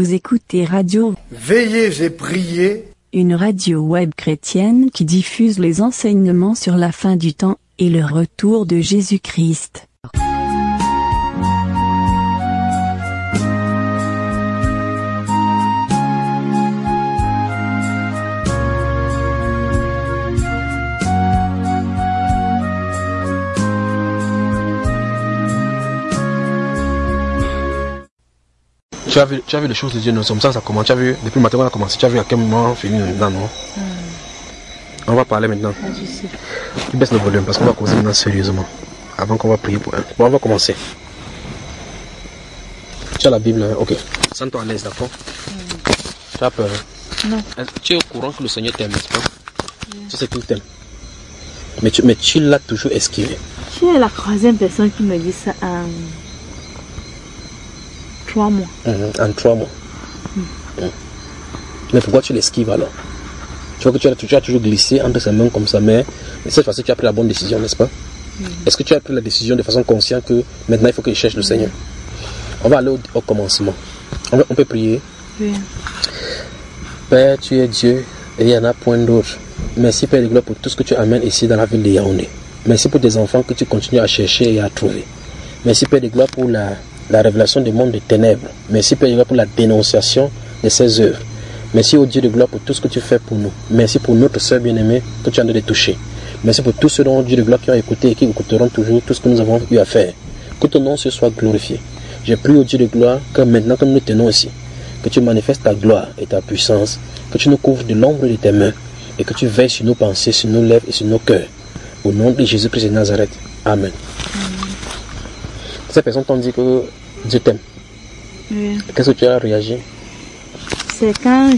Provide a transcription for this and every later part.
Vous écoutez Radio Veillez et priez, une radio web chrétienne qui diffuse les enseignements sur la fin du temps et le retour de Jésus-Christ. Tu as vu les choses de Dieu, non? Comme ça commence. Tu as vu, depuis le matin on a commencé, tu as vu à quel moment on finit maintenant, non? On va parler maintenant. Tu baisses le volume parce qu'on va commencer maintenant sérieusement. Avant qu'on va prier pour un. Bon, on va commencer. Tu as la Bible, hein? Ok. Sens-toi à l'aise, d'accord? Tu as peur? Non. Tu es au courant que le Seigneur t'aime, n'est-ce pas? Tu sais qu'il t'aime. Mais tu l'as toujours esquivé. Tu es la troisième personne qui me dit ça en 3 mois. En 3 mois. Mais pourquoi tu l'esquives alors? Tu vois que tu as toujours glissé entre ses mains comme ça, mais cette fois-ci tu as pris la bonne décision, n'est-ce pas? Est-ce que tu as pris la décision de façon consciente que maintenant il faut qu'il cherche le Seigneur? On va aller au commencement. On peut prier. Oui. Père, tu es Dieu et il n'y en a point d'autre. Merci Père de gloire pour tout ce que tu amènes ici dans la ville de Yaoundé. Merci pour tes enfants que tu continues à chercher et à trouver. Merci Père de gloire pour la révélation du monde des ténèbres. Merci Père de gloire pour la dénonciation de ces œuvres. Merci au Dieu de gloire pour tout ce que tu fais pour nous. Merci pour notre sœur bien-aimée que tu as de toucher. Merci pour tous ceux dont Dieu de gloire qui ont écouté et qui écouteront toujours tout ce que nous avons eu à faire. Que ton nom se soit glorifié. Je prie au Dieu de gloire que maintenant que nous nous tenons ici, que tu manifestes ta gloire et ta puissance, que tu nous couvres de l'ombre de tes mains et que tu veilles sur nos pensées, sur nos lèvres et sur nos cœurs. Au nom de Jésus-Christ de Nazareth. Amen. Ces personnes t'ont dit que Dieu t'aime. Oui. Qu'est-ce que tu as réagi? C'est quand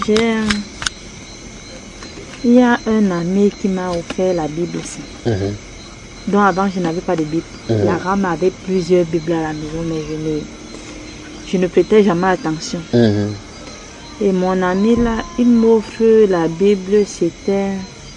il y a un ami qui m'a offert la Bible aussi. Donc avant je n'avais pas de Bible. La rame avait plusieurs Bibles à la maison, mais je ne prêtais jamais attention. Et mon ami là, il m'offre la Bible, c'était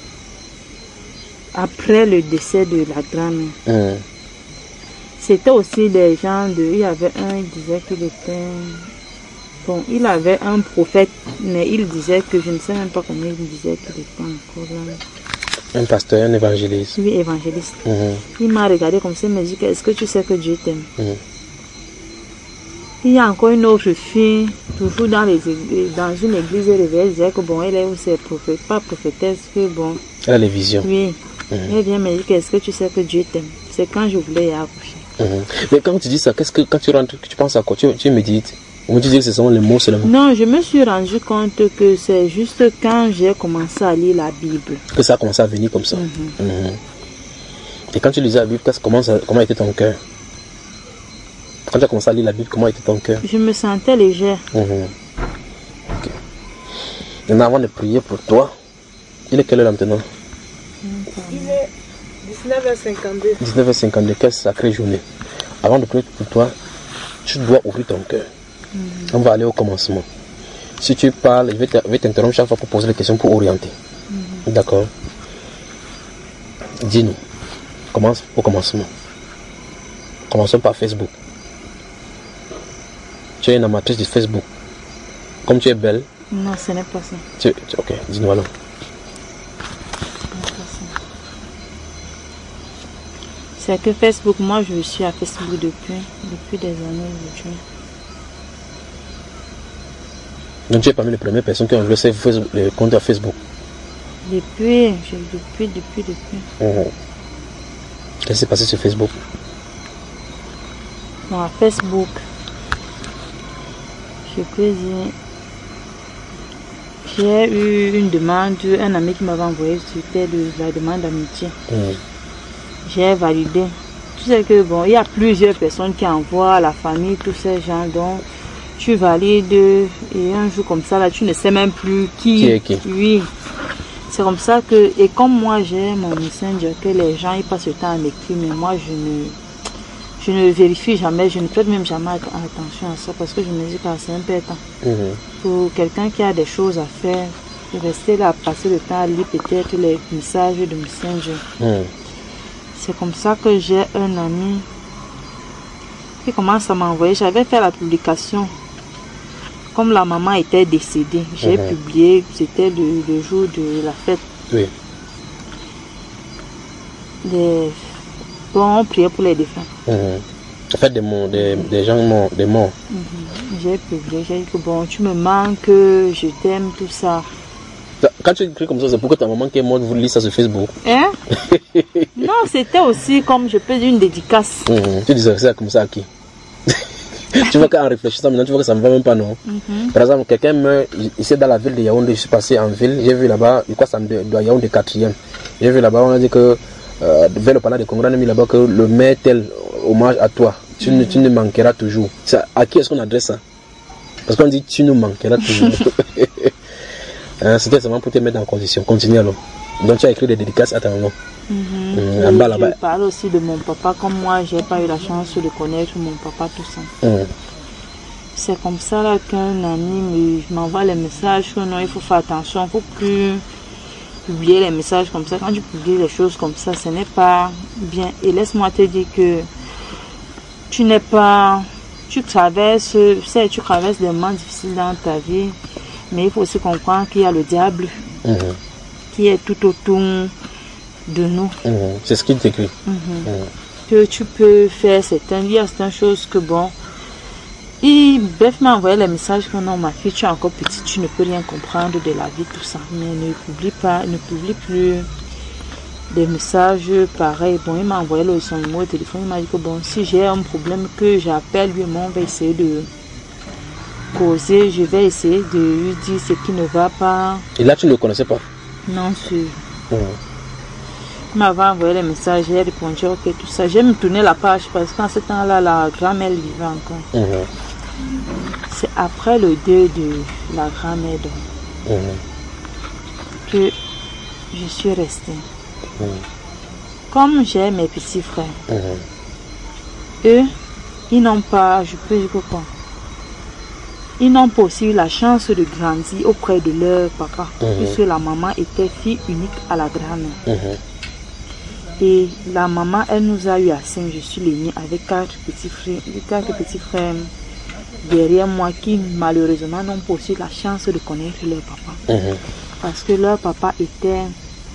après le décès de la grand-mère. C'était aussi des gens il y avait un, il disait qu'il était... Bon, il avait un prophète, mais il disait que, je ne sais même pas comment il disait qu'il était encore là. Un pasteur, un évangéliste. Oui, évangéliste. Il m'a regardé comme ça, il m'a dit, est-ce que tu sais que Dieu t'aime? Il y a encore une autre fille, toujours dans une église réveillée, elle disait que bon, elle est aussi prophète, pas prophétesse, que bon. Elle a les visions. Oui. Elle vient me dire, est-ce que tu sais que Dieu t'aime? C'est quand je voulais y accoucher. Mais quand tu dis ça, quand tu rentres, tu penses à quoi? Tu médites? Ou tu dis que ce sont les mots seulement? Non, je me suis rendu compte que c'est juste quand j'ai commencé à lire la Bible. Que ça a commencé à venir comme ça. Et quand tu lisais la Bible, comment était ton cœur? Quand tu as commencé à lire la Bible, comment était ton cœur? Je me sentais légère. Ok. Maintenant, avant de prier pour toi, il est quelle heure maintenant? Il est 19h52. 19h52, quelle sacrée journée. Avant de prier pour toi, tu dois ouvrir ton cœur. On va aller au commencement. Si tu parles, je vais t'interrompre chaque fois pour poser des questions pour orienter. D'accord? Dis-nous. Commence au commencement. Commençons par Facebook. Tu es une amatrice de Facebook. Comme tu es belle. Non, ce n'est pas ça. Ok, dis-nous alors. C'est que Facebook, moi je suis à Facebook depuis des années aujourd'hui. Donc tu es parmi les premières personnes qui ont laissé le compte à Facebook. Depuis. Qu'est-ce qui s'est passé sur Facebook? Bon, à Facebook, je peux dire, j'ai eu une demande, un ami qui m'avait envoyé, c'était la demande d'amitié. J'ai validé. Tu sais que bon, il y a plusieurs personnes qui envoient à la famille, tous ces gens, donc tu valides et un jour comme ça, là, tu ne sais même plus qui est qui. Oui. C'est comme ça que, et comme moi j'ai mon messenger, que les gens ils passent le temps à m'écrire, mais moi je ne vérifie jamais, je ne prête même jamais attention à ça parce que je me dis que c'est un peu temps. Pour quelqu'un qui a des choses à faire, rester là, passer le temps à lire peut-être les messages de messenger. C'est comme ça que j'ai un ami qui commence à m'envoyer. J'avais fait la publication comme la maman était décédée, j'ai publié, c'était le jour de la fête. Oui. Bon, on priait pour les défunts. En fait, des gens morts, des morts. J'ai publié, j'ai dit que bon, tu me manques, je t'aime, tout ça. Quand tu écris comme ça, c'est pourquoi ta maman qui est morte, vous lisez ça sur Facebook? Hein? Non, c'était aussi comme je peux dire une dédicace. Tu disais ça comme ça à qui? Tu vois qu'en réfléchissant maintenant, tu vois que ça ne va même pas, non? Par exemple, quelqu'un meurt ici dans la ville de Yaoundé, je suis passé en ville, j'ai vu là-bas, je crois que ça me doit Yaoundé 4e. J'ai vu là-bas, on a dit que vers le palais de Congrès, on a mis là-bas que le maire tel hommage à toi, tu ne manqueras toujours. Ça, à qui est-ce qu'on adresse ça? Parce qu'on dit tu nous manqueras toujours. C'était seulement pour te mettre en condition. Continue alors. Donc tu as écrit des dédicaces à ta maman. En bas là-bas. Je parle aussi de mon papa, comme moi j'ai pas eu la chance de connaître mon papa, tout ça. C'est comme ça là qu'un ami m'envoie les messages que non, il faut faire attention, il ne faut plus publier les messages comme ça. Quand tu publies des choses comme ça, ce n'est pas bien. Et laisse-moi te dire que tu traverses des moments difficiles dans ta vie, mais il faut aussi comprendre qu'il y a le diable qui est tout autour de nous. C'est ce qu'il t'écrit. Que tu peux faire certaines choses que bon. Bref, m'a envoyé les messages que non, ma fille, tu es encore petite, tu ne peux rien comprendre de la vie, tout ça. Mais ne publie plus des messages pareils. Bon, il m'a envoyé son numéro de téléphone, il m'a dit que bon, si j'ai un problème que j'appelle lui, on va essayer de causer, je vais essayer de lui dire ce qui ne va pas. Et là, tu ne le connaissais pas? Non, sûr. Il m'avait envoyé les messages, j'ai répondu, ok, tout ça. J'ai me tourné la page parce qu'en ce temps-là, la grand-mère vivait encore. C'est après le deuil de la grand-mère que je suis restée. Comme j'ai mes petits frères, eux, ils n'ont pas, je peux dire quoi, ils n'ont pas aussi eu la chance de grandir auprès de leur papa, puisque la maman était fille unique à la grand-mère. Et la maman, elle nous a eu à 5, je suis l'aînée avec 4 petits frères derrière moi qui malheureusement n'ont pas aussi la chance de connaître leur papa. Parce que leur papa était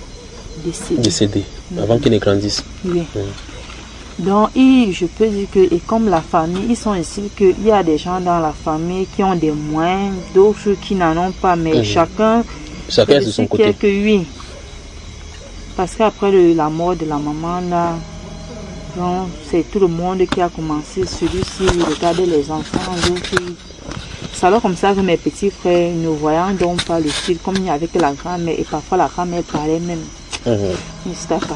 décédé. Avant qu'il ne grandisse. Oui. Donc, je peux dire que, et comme la famille, ils sont ici, qu'il y a des gens dans la famille qui ont des moyens, d'autres qui n'en ont pas, mais chacun est de son côté. Que oui. Parce qu'après la mort de la maman, là, c'est tout le monde qui a commencé. Celui-ci, il regardait les enfants, l'autre. C'est alors comme ça que mes petits frères, ne voyant donc pas le style, comme il y avait que la grand-mère, et parfois la grand-mère parlait même. Il ne savait pas.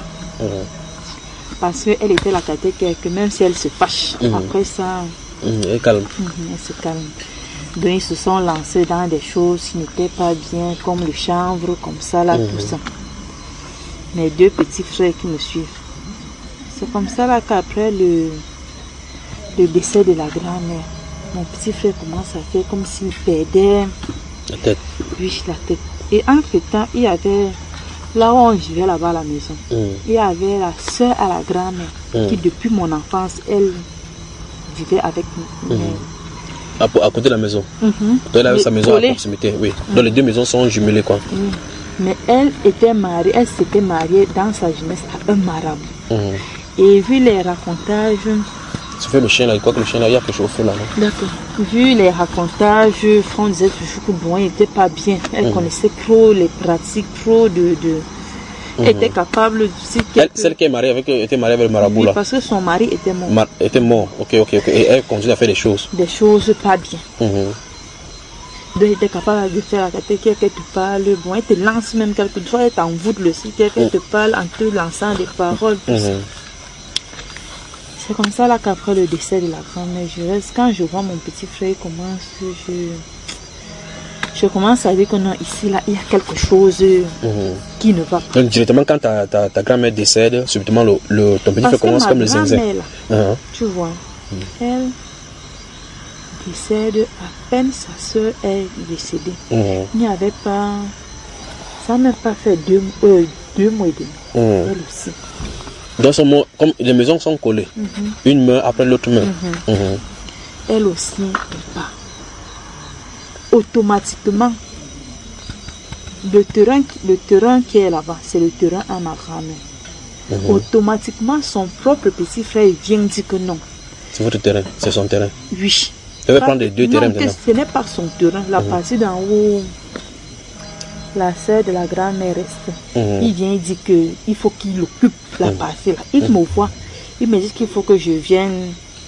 Parce qu'elle était la catéchèse, que même si elle se fâche, après ça, elle calme. Elle se calme. Donc ils se sont lancés dans des choses qui n'étaient pas bien, comme le chanvre, comme ça, là, tout ça. Mes 2 petits frères qui me suivent. C'est comme ça là qu'après le décès de la grand-mère, mon petit frère commence à faire comme s'il perdait la tête. Oui, la tête. Et entre-temps, il y avait, là où on vivait là-bas à la maison, il y avait la soeur à la grand-mère qui depuis mon enfance, elle vivait avec nous. À côté de la maison. Elle avait sa maison à proximité, oui. Donc les 2 maisons sont jumelées, quoi. Mais elle s'était mariée dans sa jeunesse à un marabout. Et vu les racontages... Tu fais le chien là, quoi que le chien là, il y a quelque chose au feu là. D'accord. Vu les racontages, Franck disait toujours que bon, il n'était pas bien. Elle connaissait trop les pratiques, trop de... Elle était capable de... Celle qui est mariée avec, était mariée avec le marabout là. Parce que son mari était mort. Était mort, ok. Et elle continue à faire des choses. Des choses pas bien. Donc elle était capable de faire la catéchèse, qu'elle te parle, bon, elle te lance même quelque chose, elle t'envoûte le site, qu'elle te parle en te lançant des paroles, tout ça. C'est comme ça là qu'après le décès de la grand-mère, quand je vois mon petit frère commence, je commence à dire que non, ici là, il y a quelque chose qui ne va pas. Donc directement quand ta grand-mère décède, subitement ton petit frère commence comme le zinzin. Tu vois, elle décède, à peine sa soeur est décédée. Il n'y avait pas, ça n'a même pas fait 2 mois et demi. Elle aussi. Donc comme les maisons sont collées, une meurt après l'autre meurt. Elle aussi est pas. automatiquement, le terrain qui est là-bas, c'est le terrain à ma grand-mère. Automatiquement, son propre petit frère vient dire que non. C'est votre terrain, c'est son terrain. Oui. Tu veux prendre les deux terrains maintenant. Ce n'est pas son terrain. La partie d'en haut, la sœur de la grand-mère reste. Il vient dire qu'il faut qu'il occupe la partie là. Il me voit. Il me dit qu'il faut que je vienne.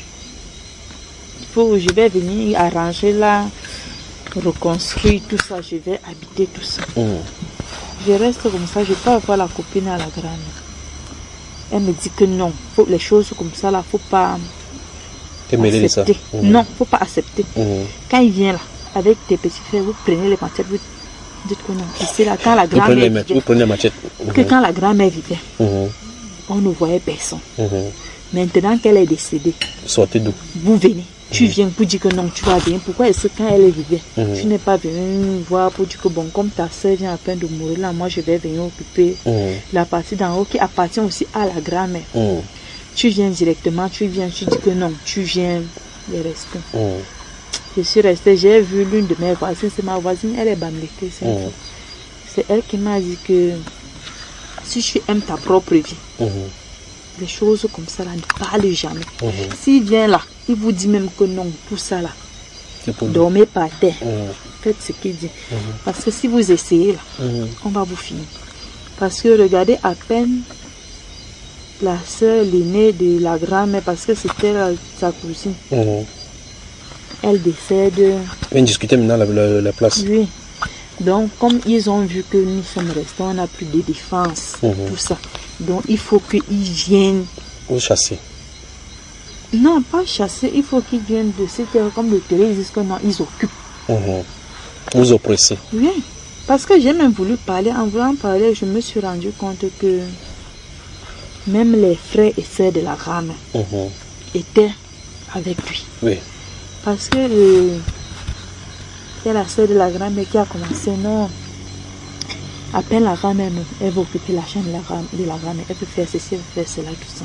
Je vais venir arranger là, reconstruire tout ça. Je vais habiter tout ça. Je reste comme ça. Je peux avoir la copine à la grand-mère. Elle me dit que non. Les choses comme ça là, faut pas accepter. Non, faut pas accepter. Quand il vient là, avec tes petits frères, vous prenez les machettes, vous dites que non. Ici là, quand la grand-mère vivait, vous prenez les machettes. Que quand la grand-mère vivait, on ne voyait personne. Maintenant qu'elle est décédée, sortez d'où? Vous venez. Tu viens pour dire que non, tu vas bien. Pourquoi est-ce que quand elle vivait, tu n'es pas venu voir pour dire que bon, comme ta soeur vient à peine de mourir là, moi je vais venir occuper la partie d'en haut qui appartient aussi à la grand-mère. Tu viens directement, tu dis que non, tu viens les rester. Je suis restée, j'ai vu l'une de mes voisines, c'est ma voisine, elle est bamléquée. C'est elle qui m'a dit que si tu aimes ta propre vie, des choses comme ça là, ne parle jamais. S'il vient là, il vous dit même que non, tout ça là, dormez par terre, faites ce qu'il dit. Parce que si vous essayez là, on va vous finir. Parce que regardez à peine la soeur l'aînée de la grand-mère, parce que c'était sa cousine. Elle décède. On discutait maintenant la place. Oui. Donc, comme ils ont vu que nous sommes restés, on n'a plus de défense, tout ça. Donc, il faut qu'ils viennent. Vous chasser. Non, pas chasser. Il faut qu'ils viennent de cette terre, comme le terrain, ils disent que non, ils occupent. Vous oppressez. Oui. Parce que j'ai même voulu parler. En voulant parler, je me suis rendu compte que même les frères et sœurs de la grand-mère étaient avec lui. Oui. Parce que c'est la sœur de la grand-mère qui a commencé, non. À peine la grand-mère, elle va occuper la chambre de la grand-mère. Elle peut faire ceci, elle peut faire cela, tout ça.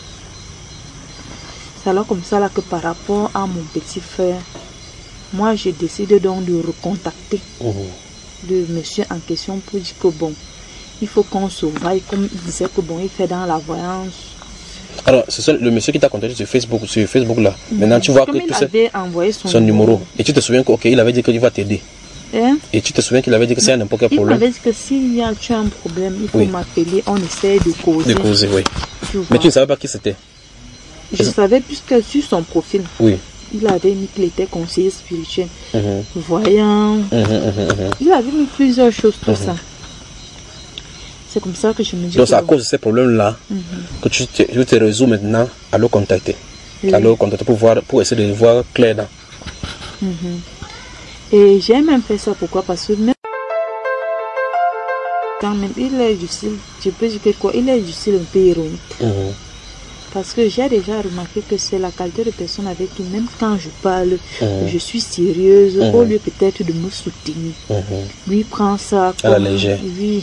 C'est alors comme ça là que par rapport à mon petit frère, moi je décide donc de recontacter le monsieur en question pour dire que bon, il faut qu'on se voie, comme il disait que bon, il fait dans la voyance. Alors, c'est le monsieur qui t'a contacté sur Facebook là. Maintenant, tu vois comme que il avait envoyé son numéro. Et tu te souviens qu'il avait dit qu'il va t'aider. Et tu te souviens qu'il avait dit que c'est n'importe quel problème. Il m'avait dit que s'il y a un problème, il faut m'appeler, on essaie de causer. De causer, oui. Mais tu ne savais pas qui c'était? Je savais puisque sur son profil, il avait mis qu'il était conseiller spirituel, voyant. Il avait mis plusieurs choses, tout ça. C'est comme ça que je me dis. Donc c'est à cause de ces problèmes-là que tu te résous maintenant à le contacter. À le contacter pour essayer de voir clair dans. Et j'ai même fait ça, pourquoi? Parce que même il est du style, je peux dire quoi, il est du style un peu ironique. Parce que j'ai déjà remarqué que c'est la qualité de personne avec qui, même quand je parle, je suis sérieuse, au lieu peut-être de me soutenir. Lui prend ça comme... à la légère.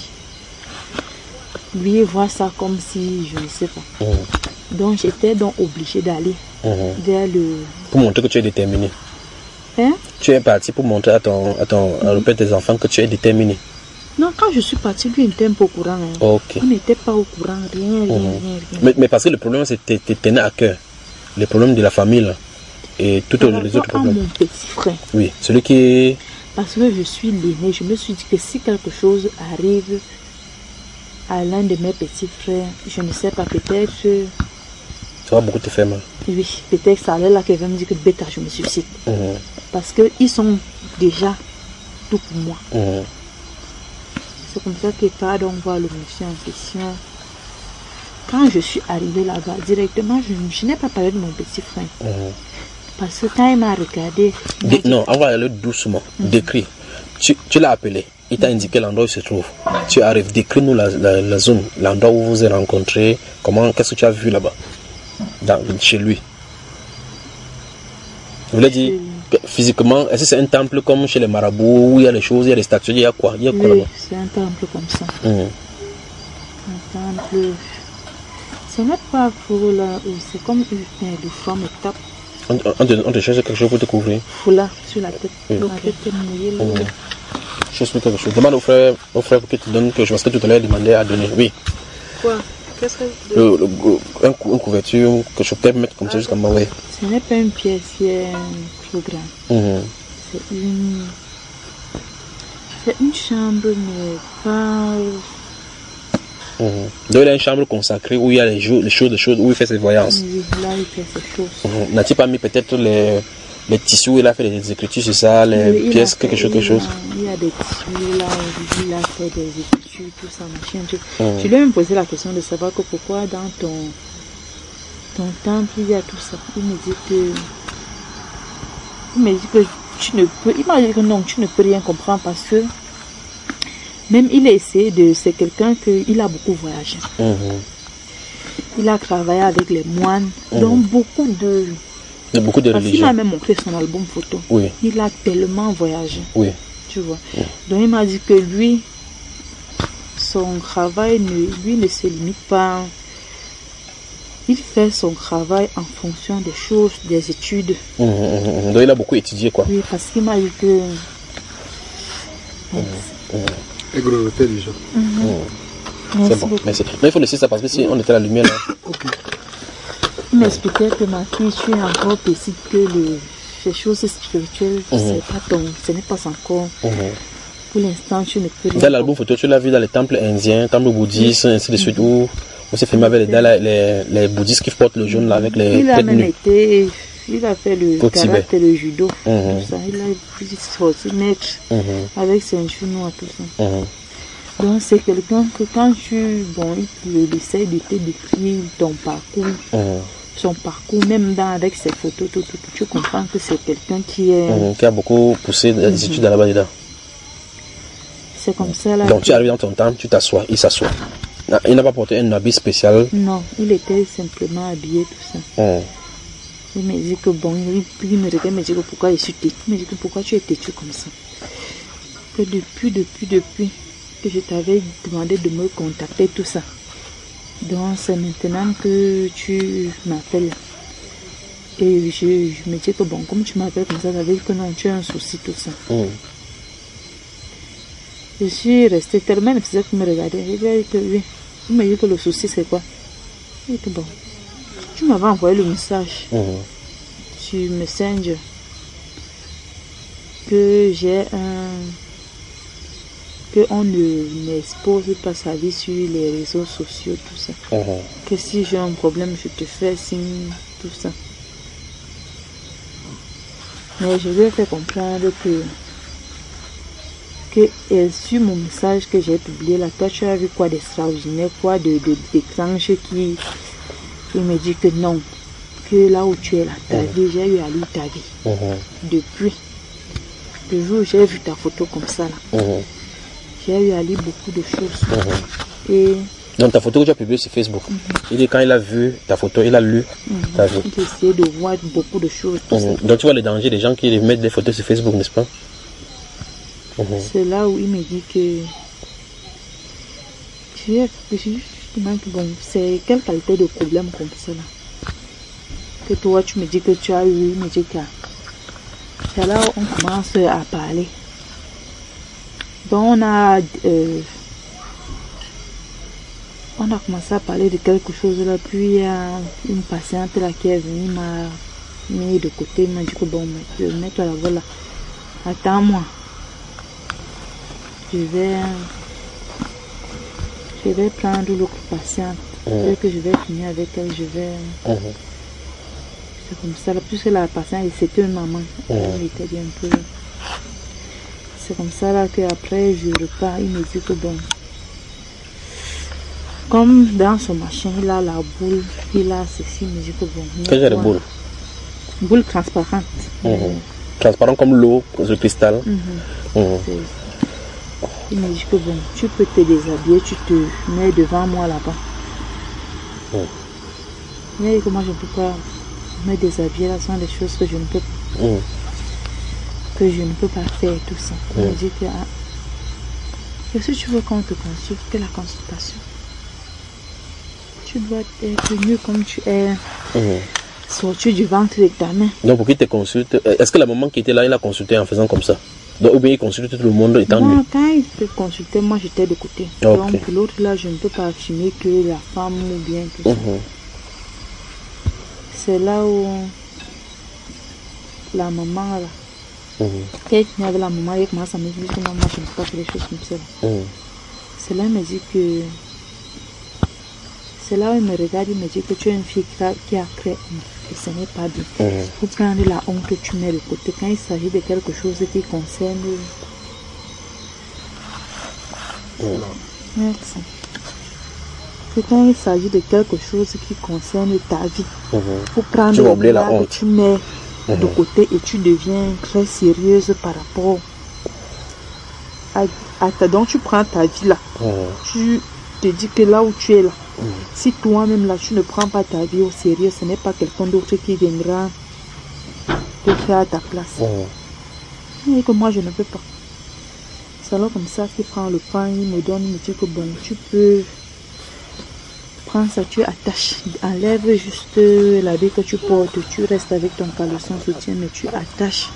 Lui voit ça comme si, je ne sais pas. Donc j'étais donc obligée d'aller vers le... Pour montrer que tu es déterminé. Tu es parti pour montrer au père des enfants que tu es déterminé. Non, quand je suis partie, lui n'était pas au courant. On n'était pas au courant, rien. Mais parce que le problème, c'était tenait à cœur. Le problème de la famille, là. Et tous les autres problèmes. Mon petit frère. Oui, celui qui... Parce que je suis l'aîné, je me suis dit que si quelque chose arrive à l'un de mes petits frères, je ne sais pas, peut-être... Ça va beaucoup te faire mal. Oui, peut-être ça allait là qu'elle va me dire que bêta, je me suicide. Parce qu'ils sont déjà tout pour moi. C'est comme ça que pardon, on voit le monsieur en question. Quand je suis arrivée là-bas, directement, je n'ai pas parlé de mon petit frère. Parce que quand il m'a regardé... Non, on va aller doucement. Décris. Tu l'as appelé. Il t'a indiqué l'endroit où il se trouve. Tu arrives. Décris-nous la zone, l'endroit où vous vous êtes rencontrés. Qu'est-ce que tu as vu là-bas, chez lui? Je voulais dire, physiquement, est-ce que c'est un temple comme chez les marabouts où il y a les choses, il y a les statues, il y a quoi, oui, là-bas? C'est un temple comme ça. Un temple. Ce n'est pas pour là, c'est comme une de forme étape. On te cherche quelque chose pour te couvrir. Foulard sur la tête. Oui. La tête est mouillée. Là. Cherche quelque chose. Demande au frère pour qu'il te donne quelque chose. Parce que tout à l'heure, il demandait à donner. Oui. Quoi? Qu'est-ce que Une couverture, quelque chose peut-être mettre comme ça jusqu'à moi. Oui. Ce n'est pas une pièce qui est trop grande. C'est une chambre, mais pas... Donc il a une chambre consacrée où il y a les choses où il fait ses voyances. Oui, là il fait ses choses. N'a-t-il pas mis peut-être les tissus où il a fait des écritures sur ça, les pièces, quelque chose? Il y a des tissus là où il a fait des écritures, tout ça, machin. Je lui ai même posé la question de savoir que pourquoi dans ton temple il y a tout ça. Il me dit que tu ne peux, il m'a dit que non, tu ne peux rien comprendre parce que même il a essayé c'est quelqu'un qu'il a beaucoup voyagé. Il a travaillé avec les moines, donc beaucoup de religions. Il m'a même montré son album photo. Oui. Il a tellement voyagé. Oui. Tu vois. Donc il m'a dit que lui, son travail ne se limite pas. Il fait son travail en fonction des choses, des études. Donc il a beaucoup étudié quoi. Oui, parce qu'il m'a dit que... Et grosseté déjà. C'est bon, merci. Mais il faut laisser ça parce que si on était à la lumière là. Il m'expliquait que ma fille, tu es encore petite, que les choses spirituelles, ce n'est pas encore. Pour l'instant, tu ne peux rien. Dans l'album photo, tu l'as vu dans les temples indiens, temples bouddhistes, ainsi de suite, où on s'est filmé avec les bouddhistes qui portent le jaune là avec les il a têtes même nues. Il a fait le karaté et le judo. Tout ça. Il a sorti maître avec ceinture noire, tout ça. Donc c'est quelqu'un que quand il essaie de te décrire ton parcours, son parcours, même avec ses photos, tout, tu comprends que c'est quelqu'un qui a beaucoup poussé des études là-bas dedans. C'est comme ça là. Donc tu arrives dans ton temps, tu t'assois, il s'assoit. Il n'a pas porté un habit spécial. Non, il était simplement habillé, tout ça. Il me dit que il me regarde, il me dit que pourquoi je suis têtu. Il me dit que pourquoi tu es têtu comme ça. Que depuis que je t'avais demandé de me contacter, tout ça. Donc c'est maintenant que tu m'appelles. Et je me dis que bon, comme tu m'appelles comme ça veut dire que non, tu as un souci, tout ça. Je suis restée tellement épuisée que me regarder. Il m'a dit que oui. Il m'a dit que le souci c'est quoi? Il dit que bon, tu m'avais envoyé le message sur Messenger que qu'on ne m'expose pas sa vie sur les réseaux sociaux, tout ça. Que si j'ai un problème, je te fais signe, tout ça. Mais je lui ai fait comprendre que sur mon message que j'ai publié là, toi tu as vu quoi d'extraordinaire, quoi d'étrange qui... Il me dit que non, que là où tu es là, ta vie, j'ai eu à lire ta vie. Depuis le jour où j'ai vu ta photo comme ça là, j'ai eu à lire beaucoup de choses. Et donc ta photo que tu as publiée sur Facebook, il dit quand il a vu ta photo, il a lu ta vie. Il essayait de voir beaucoup de choses. Donc tu vois le danger des gens qui mettent des photos sur Facebook, n'est-ce pas? C'est là où il me dit que bon, c'est quelle qualité de problème comme ça là que toi tu me dis que tu as eu. Il me dit que c'est là où on commence à parler. Donc on a commencé à parler de quelque chose là, puis il y a une patiente là qui est venue, m'a mis de côté, m'a dit que bon, mets-toi là-bas là, attends-moi. Je vais prendre l'autre patiente. Dès que je vais finir avec elle, je vais... C'est comme ça, là, puisque la patiente, c'était une maman. Elle était bien peu... C'est comme ça là qu'après, je repars. Il me dit que bon... Comme dans son machin, il a la boule, il a ceci, il me dit que bon... Quelle est la boule? Boule transparente. Transparent comme l'eau, le cristal. Il me dit que bon, tu peux te déshabiller, tu te mets devant moi là-bas. Mais comment je ne peux pas me déshabiller là, sont des choses que je ne peux pas faire, tout ça. Il me dit que est-ce que tu veux qu'on te consulte? Que la consultation? Tu dois être mieux comme tu es. sortir du ventre de ta mère. Donc, pour qu'il te consulte, est-ce que la maman qui était là, il a consulté en faisant comme ça? Donc, ou bien il consulte tout le monde étant nu? Non, quand il te consultait, moi j'étais de côté. Ok. Donc, pour l'autre là, je ne peux pas affirmer que la femme ou bien tout ça. C'est là où la maman là. Quand il finit avec la maman, elle commence à me dire que non, moi je ne peux pas faire des choses comme ça. C'est là, il me dit que. C'est là où il me regarde, il me dit que tu es une fille qui a créé et ce n'est pas bien. Pour prendre la honte, tu mets de côté. Quand il s'agit de quelque chose qui concerne. Merci. C'est quand il s'agit de quelque chose qui concerne ta vie. Pour prendre la honte, tu mets de côté et tu deviens très sérieuse par rapport à ta. Donc tu prends ta vie là. Tu te dis que là où tu es là, si toi-même là tu ne prends pas ta vie au sérieux, ce n'est pas quelqu'un d'autre qui viendra te faire à ta place. Et que moi je ne peux pas. C'est alors comme ça qu'il prend le pain, il me donne, il me dit que bon, tu peux prendre ça, tu attaches, enlève juste l'habit que tu portes, tu restes avec ton caleçon soutien, mais tu attaches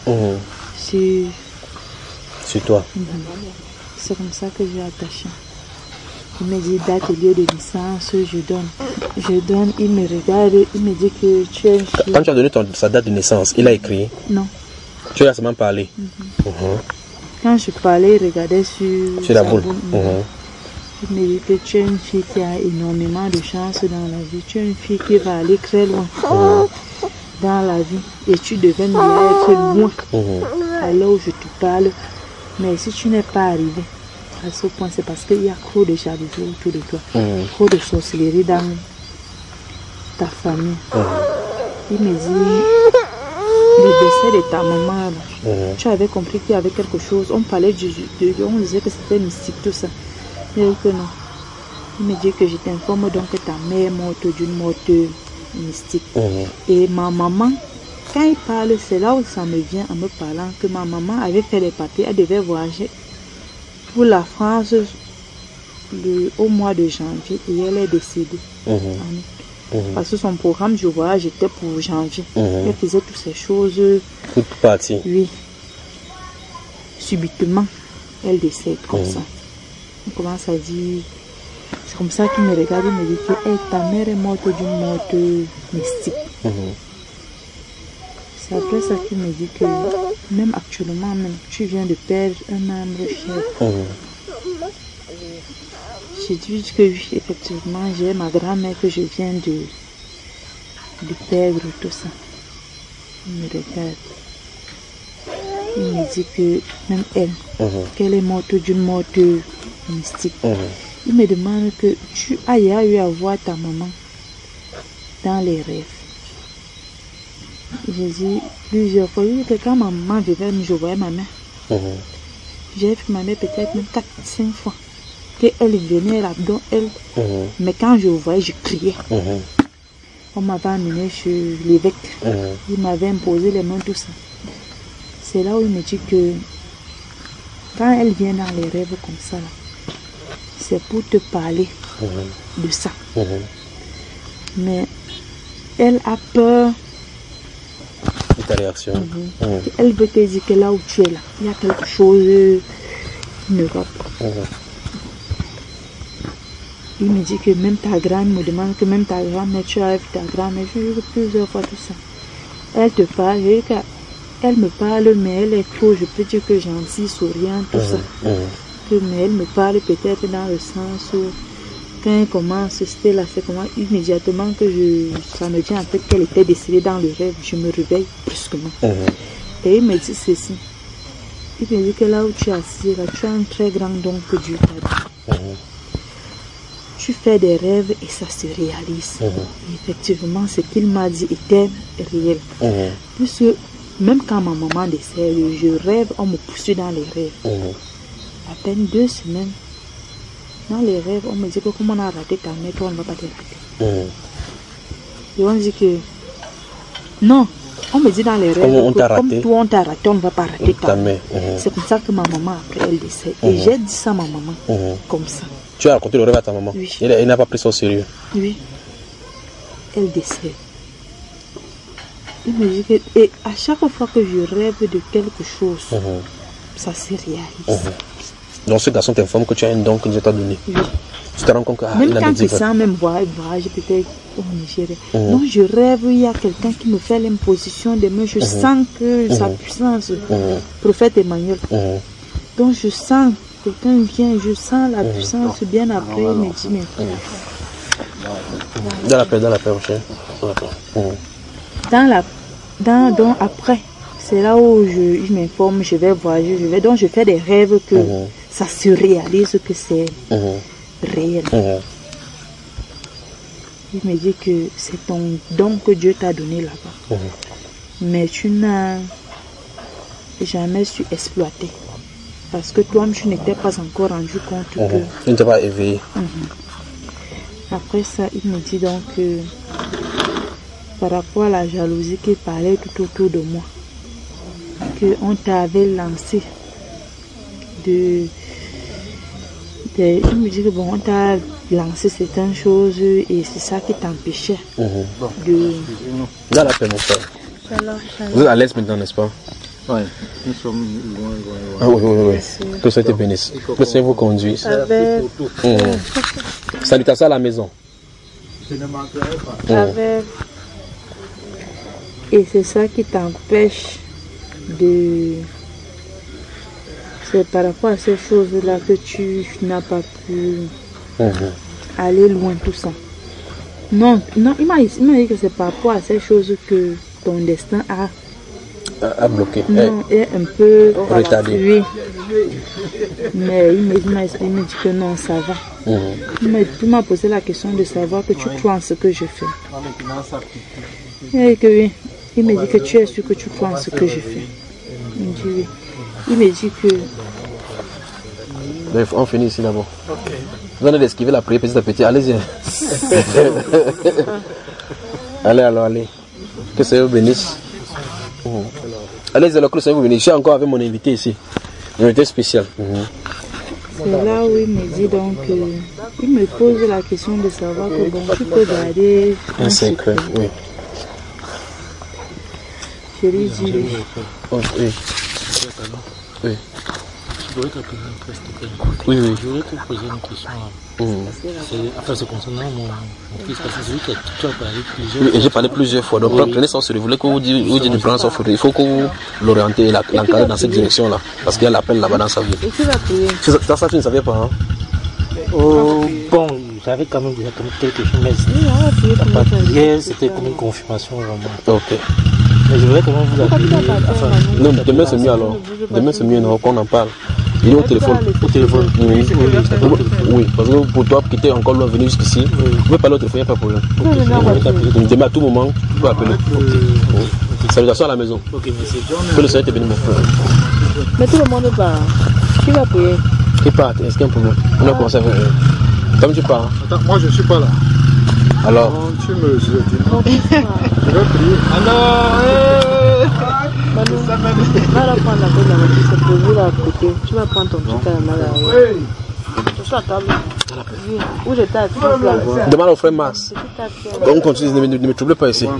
sur toi. C'est comme ça que j'ai attaché. Il me dit date et lieu de naissance, je donne, il me regarde, il me dit que tu es... Quand tu as donné sa date de naissance, il a écrit? Non. Tu as seulement parlé? Quand je parlais, il regardait sur la boule. Il me dit que tu es une fille qui a énormément de chance dans la vie, tu es une fille qui va aller très loin dans la vie et tu devais nous être loin alors où je te parle, mais si tu n'es pas arrivé à ce point, c'est parce qu'il y a trop de jalousie autour de toi, trop de sorcellerie dans ta famille. Il me dit, le décès de ta maman, là, tu avais compris qu'il y avait quelque chose, on parlait on disait que c'était mystique, tout ça. Il dit que non. Il me dit que je t'informe donc que ta mère est morte d'une mort mystique. Et ma maman, quand il parle, c'est là où ça me vient en me parlant que ma maman avait fait les papiers, elle devait voyager pour la France au mois de janvier et elle est décédée. Parce que son programme du voyage était pour janvier. Elle faisait toutes ces choses. Toute partie. Oui. Subitement, elle décède comme ça. On commence à dire, c'est comme ça qu'il me regarde, il me dit que hey, ta mère est morte d'une mort mystique. C'est après ça qu'il me dit que même actuellement, même, tu viens de perdre un membre cher. J'ai dit que oui, effectivement, j'ai ma grand-mère que je viens de perdre, tout ça. Il me regarde. Il me dit que même elle, qu'elle est morte d'une mort mystique. Il me demande que tu as eu à voir ta maman dans les rêves. J'ai dit plusieurs fois, oui, que quand ma maman vivait, je voyais ma mère. J'ai vu ma mère peut-être même 4-5 fois. Qu'elle venait là-dedans, elle. Mais quand je voyais, je criais. On m'avait amené chez l'évêque. Il m'avait imposé les mains, tout ça. C'est là où il me dit que quand elle vient dans les rêves comme ça, c'est pour te parler de ça. Mais elle a peur de ta réaction. Elle veut te dire que là où tu es là, il y a quelque chose qui ne va pas. Il me dit que même ta grand-mère me demande que même ta grand-mère, tu as vu ta grand-mère, je lui ai dit plusieurs fois tout ça. Elle te parle, elle me parle, mais elle est trop, je peux dire que gentille, souriante, tout ça. Mais elle me parle peut-être dans le sens où quand elle commence, c'était là, c'est comment immédiatement que ça me vient en tête qu'elle était décédée dans le rêve, je me réveille brusquement. Et il me dit ceci. Il me dit que là où tu es assis, là, tu as un très grand don que Dieu t'a dit. Tu fais des rêves et ça se réalise. Et effectivement, ce qu'il m'a dit était réel. Puisque même quand ma maman décède, je rêve, on me poursuit dans les rêves. À peine 2 semaines, dans les rêves, on me dit que comme on a raté ta mère, toi on ne va pas te rater. Et on dit que non, on me dit dans les rêves que comme toi on t'a raté, on ne va pas rater ta mère. C'est comme ça que ma maman après elle décède. Et j'ai dit ça à ma maman, comme ça. Tu as raconté le rêve à ta maman? Oui. Elle n'a pas pris ça au sérieux? Oui. Elle décède. Il me dit que, et à chaque fois que je rêve de quelque chose, ça se réalise. Donc ce garçon t'informe que tu as un don que Dieu t'a donné. Oui. Tu te rends compte que même quand je sens même voyage peut-être au Nigeria. Donc je rêve, il y a quelqu'un qui me fait l'imposition des mains, je sens que sa puissance, prophète Emmanuel. Donc je sens, quelqu'un vient, je sens la puissance, bien après, il me dit, mais... Dans la paix, donc après, c'est là où il m'informe, je vais voyager, donc je fais des rêves que ça se réalise, que c'est réel. Il me dit que c'est ton don que Dieu t'a donné là-bas. Mais tu n'as jamais su exploiter. Parce que toi-même, tu n'étais pas encore rendu compte que... Tu n'étais pas éveillé. Après ça, il me dit donc que par rapport à la jalousie qui parlait tout autour de moi, qu'on t'avait lancé il me dit que bon, on t'a lancé certaines choses et c'est ça qui t'empêchait de... Dans la paix, mon frère. Vous êtes à l'aise maintenant, n'est-ce pas? Oui, nous sommes loin. Ah oui. Que ça te bénisse. Que le Seigneur vous conduise. Salutations à la maison. Je ne manquerai pas. Et c'est ça qui t'empêche de... C'est par rapport à ces choses-là que tu n'as pas pu aller loin, tout ça. Non, il m'a dit que c'est par rapport à ces choses que ton destin a bloqué. Non, est un peu retardé. Oui. Mais il me dit que non, ça va. Il m'a posé la question de savoir que tu crois en ce que je fais. Et que oui. Il me dit que tu es sûr que tu crois en ce que je fais. Il me dit oui. Il me dit que... Donc, on finit ici d'abord. Vous allez esquiver la prière petit à petit. Allez-y. Allez. Que le Seigneur vous bénisse. Allez-y, alors que le Seigneur vous bénisse. Je suis encore avec mon invité ici. Un invité spécial. C'est là où il me dit donc... il me pose la question de savoir que bon, tu peux garder un secret. Oui. Je lui dis oui. Oui. Je voudrais t'appeler un peu, s'il te plaît. Oui. Je voudrais te poser une question. C'est concernant mon fils, parce que c'est lui qui a parlé plusieurs fois. Oui, j'ai parlé plusieurs fois. Donc, prenez son sur. Vous voulez que vous dites de prendre son photo. Il faut que vous l'orientez et l'encadrez dans cette direction-là. Parce qu'il y a l'appel là-bas dans sa vie. Et tu vas prier. Ça, tu ne savais pas, hein? Bon, j'avais quand même déjà quelque chose, mais hier, c'était comme une confirmation vraiment. Ok. Mais je voudrais quand même vous appeler. Non, demain c'est mieux alors. Demain c'est mieux, non, qu'on en parle. Il est au téléphone. Au téléphone. Oui, parce que pour toi qui était encore loin venir jusqu'ici, vous pouvez parler au téléphone, il n'y a pas de problème. Donc demain à tout moment, tu peux appeler. Salutations à la maison. Que le Seigneur te bénisse, mon frère. Mais tout le monde part. Qui va prier? Qui part? Est-ce qu'il y a un problème? On a commencé à faire. Comme tu pars. Attends, moi je ne suis pas là. Alors non, tu me dis. Je vais prier. Manu, va reprendre la tête de la voiture, c'est posé là à côté. Tu vas prendre ton truc à la main là. Je suis à table. Oui. Où j'étais à là. Demande au frère Mars. On continue, ne me trouble pas ici.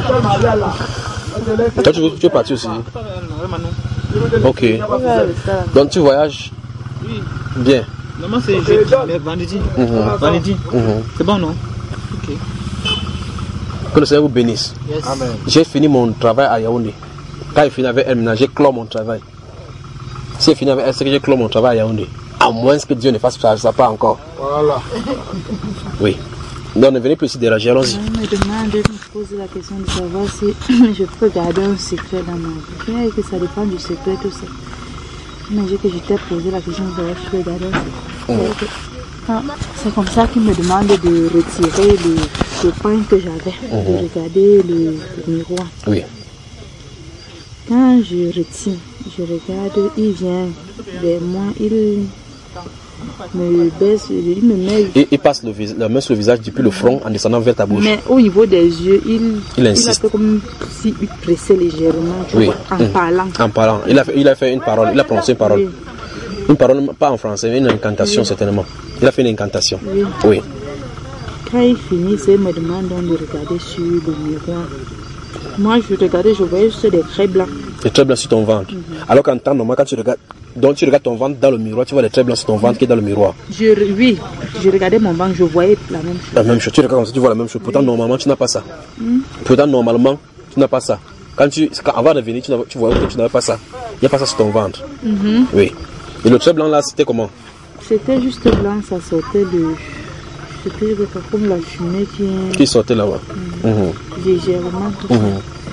Toi, tu es parti aussi? Ok. Donc tu voyages? Oui. Bien. Normalement c'est jeudi, mais vendredi. Vendredi. C'est bon, non? Ok. Que le Seigneur vous bénisse. Yes. Amen. J'ai fini mon travail à Yaoundé. Quand il finit avec elle, maintenant j'ai clos mon travail. Si il finit avec elle, c'est que j'ai clos mon travail à Yaoundé. À moins que Dieu ne fasse ça pas encore. Voilà. Oui. Donc ne venez plus ici déranger, allons-y. Il me demande de me poser la question de savoir si je peux garder un secret dans ma vie. Je dis que ça dépend du secret, tout ça. Il m'a dit que je t'ai posé la question de savoir si je peux garder un secret. C'est comme ça qu'il me demande de retirer le pain que j'avais, de regarder le miroir. Oui. Quand je retire, je regarde, il vient vers moi, il me baisse, il me met... Il passe la main sur le visage depuis le front en descendant vers ta bouche. Mais au niveau des yeux, il insiste. a fait comme s'il pressait légèrement, tu vois, en parlant. En parlant. Il a fait une parole, il a prononcé une parole. Oui. Une parole, pas en français, mais une incantation certainement. Il a fait une incantation. Oui. Quand il finit, il me demande donc de regarder sur le miroir. Moi, je regardais, je voyais juste des traits blancs. Des traits blancs sur ton ventre. Alors qu'en temps normal, quand tu regardes, donc tu regardes ton ventre dans le miroir, tu vois des traits blancs sur ton ventre qui est dans le miroir. Oui, je regardais mon ventre, je voyais la même chose. La même chose, tu regardes comme ça, tu vois la même chose. Pourtant, normalement, tu n'as pas ça. Pourtant, normalement, tu n'as pas ça. Avant de venir, tu vois que tu n'avais pas ça. Il n'y a pas ça sur ton ventre. Oui. Et le trait blanc là, c'était comment? C'était juste blanc, ça sortait de... C'était comme la fumée qui sortait là-bas. Légèrement, tout ça.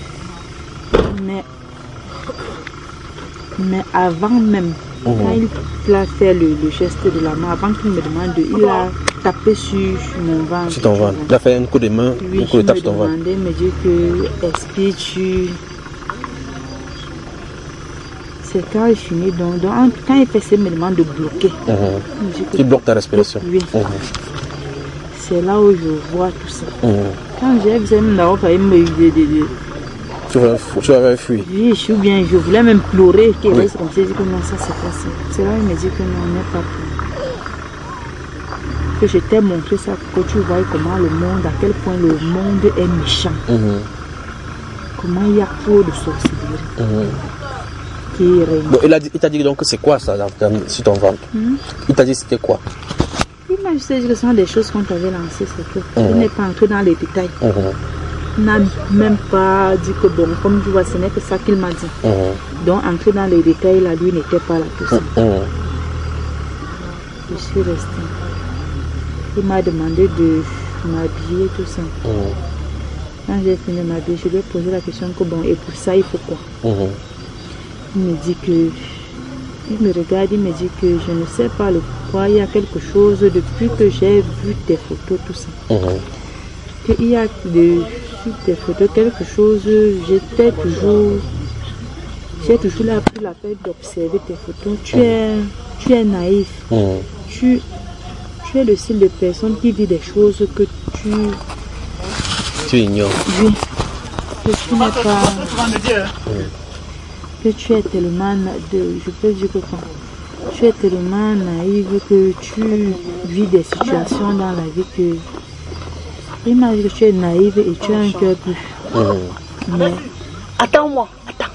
Mais avant même, quand il a fait le geste de la main, avant qu'il me demande, il a tapé sur mon ventre. Sur ton ventre. Il a fait un coup de main, un coup de tape sur ton ventre. Il me dit que expire. C'est quand il finit, donc quand il fait ça, il me demande de bloquer. Il bloque ta respiration. Oui. C'est là où je vois tout ça. Quand j'ai vu ça, il me dit tu avais fui. Oui, je suis bien, je voulais même pleurer. Qu'il reste comme ça, il dit que non, ça c'est pas ça. C'est là où il me dit que non, on n'est pas pour. Que je t'ai montré ça, que tu vois comment le monde, à quel point le monde est méchant. Comment il y a trop de sorcellerie. Bon, il t'a dit donc que c'est quoi ça sur ton ventre? Il t'a dit c'était quoi? Il m'a juste dit que ce sont des choses qu'on t'avait lancées, c'est tout. Il n'est pas entré dans les détails. Il n'a même pas dit que bon, comme tu vois, ce n'est que ça qu'il m'a dit. Donc, entrer dans les détails, là, lui n'était pas là, tout ça. Je suis restée. Il m'a demandé de m'habiller, tout ça. Quand j'ai fini de m'habiller, je lui ai posé la question que bon, et pour ça, il faut quoi? Il me dit que... Il me regarde, il me dit que je ne sais pas le pourquoi, il y a quelque chose depuis que j'ai vu tes photos, tout ça. Qu'il y a sur tes photos quelque chose, j'ai toujours pris la peine d'observer tes photos. Tu es naïf. Tu es le style de personne qui vit des choses que tu ignores. Oui. Que tu n'es pas... Que tu es tellement... Je peux dire que quoi? Tu es tellement naïve que tu vis des situations dans la vie que... Il m'a dit que tu es naïve et tu as un cœur plus. Mais... Attends-moi, attends.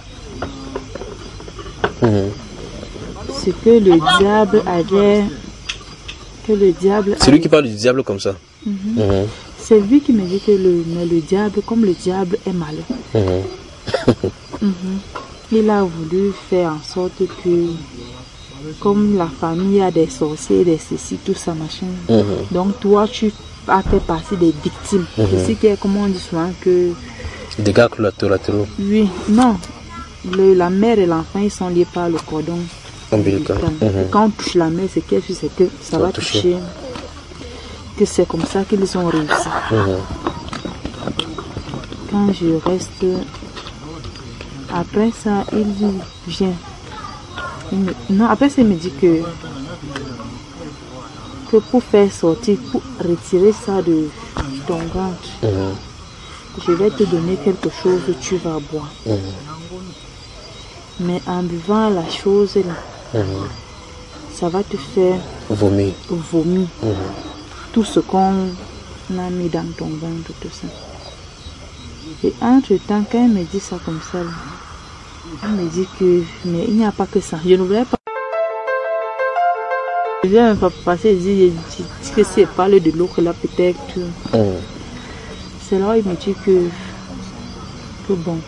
Ce que le diable avait... C'est lui qui parle du diable comme ça. C'est lui qui me dit que le diable, comme le diable est malin. Il a voulu faire en sorte que, comme la famille a des sorciers, des ceci, tout ça, machin. Donc toi, tu as fait partie des victimes. C'est qui est, comme on dit souvent, que... Des gars collatéraux. Oui, non. La mère et l'enfant, ils sont liés par le cordon ombilical. Quand on touche la mère, c'est que ça va toucher. Que c'est comme ça qu'ils ont réussi. Quand je reste... Après ça, il vient. Non, après ça, il me dit que pour faire sortir, pour retirer ça de ton ventre, je vais te donner quelque chose que tu vas boire. Mais en buvant la chose là, ça va te faire vomir. Tout ce qu'on a mis dans ton ventre, tout ça. Et entre-temps, quand elle me dit ça comme ça, là, elle me dit que mais il n'y a pas que ça. Je ne voulais pas. Je viens même pas passer, je dis que c'est parler de l'eau que là peut-être. C'est là où il me dit que bon,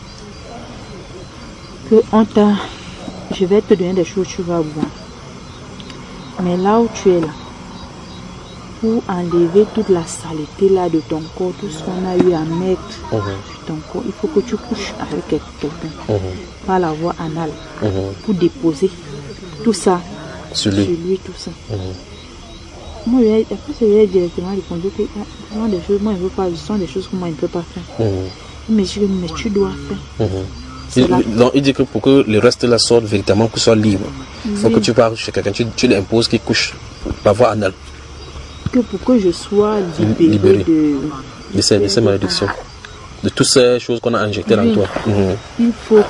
je vais te donner des choses que tu vas boire. Mais là où tu es là, pour enlever toute la saleté là de ton corps, tout ce qu'on a eu à mettre sur ton corps, il faut que tu couches avec quelqu'un par la voie anale pour déposer tout ça sur lui tout ça. Moi, après, je lui ai directement répondu que des choses, moi, je ne veux pas, ce sont des choses que moi, je ne peux pas faire. Mais je dis, mais tu dois faire. Donc, il dit que pour que le reste de la sorte véritablement que soit libre, il faut que tu parles chez quelqu'un, tu lui imposes qu'il couche par voie anale. Que pour que je sois libérée de ces malédictions, de toutes ces choses qu'on a injectées dans toi. Il faut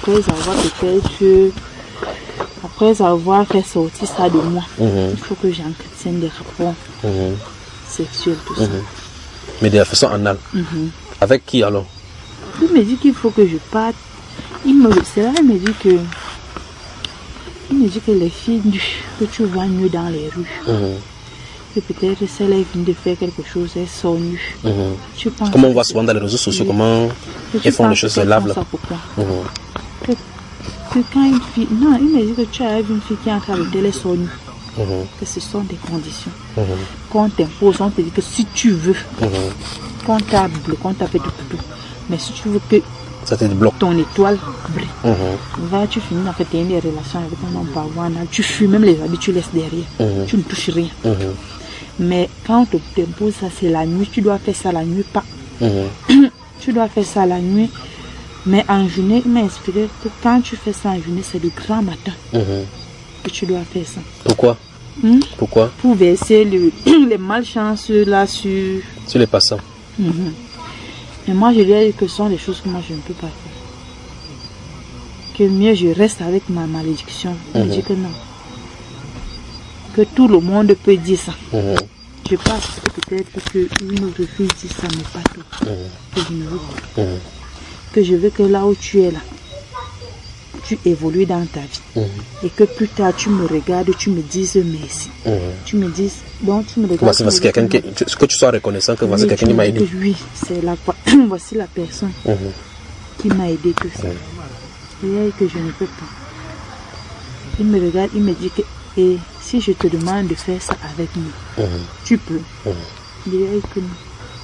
qu'après avoir fait sortir ça de moi, il faut que j'entretienne des rapports sexuels, tout ça. Mais de la façon anale. Avec qui alors? Il me dit qu'il faut que je parte. C'est là qu'il me dit que... Il me dit que les filles que tu vois nues dans les rues, que peut-être si elles viennent de faire quelque chose, elles sont nues. Comment on voit souvent dans les réseaux sociaux, comment elles font les choses, elles lavent là. Que quand une fille... Non, il me dit que tu as vu une fille qui est en train de elle sont nues. Que ce sont des conditions. Qu'on t'impose, on te dit que si tu veux, qu'on t'a bloqué, qu'on t'a fait tout. Mais si tu veux que ça te débloque. Ton étoile brille. Tu finis en fait des relations avec un homme par voie, tu fuis même les habits, tu laisses derrière. Tu ne touches rien. Mais quand on t'impose ça, c'est la nuit, tu dois faire ça la nuit, pas. Tu dois faire ça la nuit. Mais en journée, il m'a expliqué que quand tu fais ça en journée, c'est le grand matin que tu dois faire ça. Pourquoi? Pourquoi? Pour verser les malchances là sur les passants. Mais moi, je lui ai dit que ce sont des choses que moi, je ne peux pas faire. Que mieux, je reste avec ma malédiction. Il me dit que non. Que tout le monde peut dire ça. Je pense que peut-être qu'une autre fille dit ça, mais pas tout. Que je ne veux pas. Que je veux que là où tu es là, tu évolues dans ta vie. Et que plus tard, tu me regardes, tu me dises merci. Tu me dises, donc tu me regardes. Voici quelqu'un que tu sois reconnaissant que voici quelqu'un qui m'a aidé. Oui, c'est la voici la personne qui m'a aidé tout ça. Et que je ne peux pas. Il me regarde, il me dit que et si je te demande de faire ça avec moi, tu peux. Il dit que non.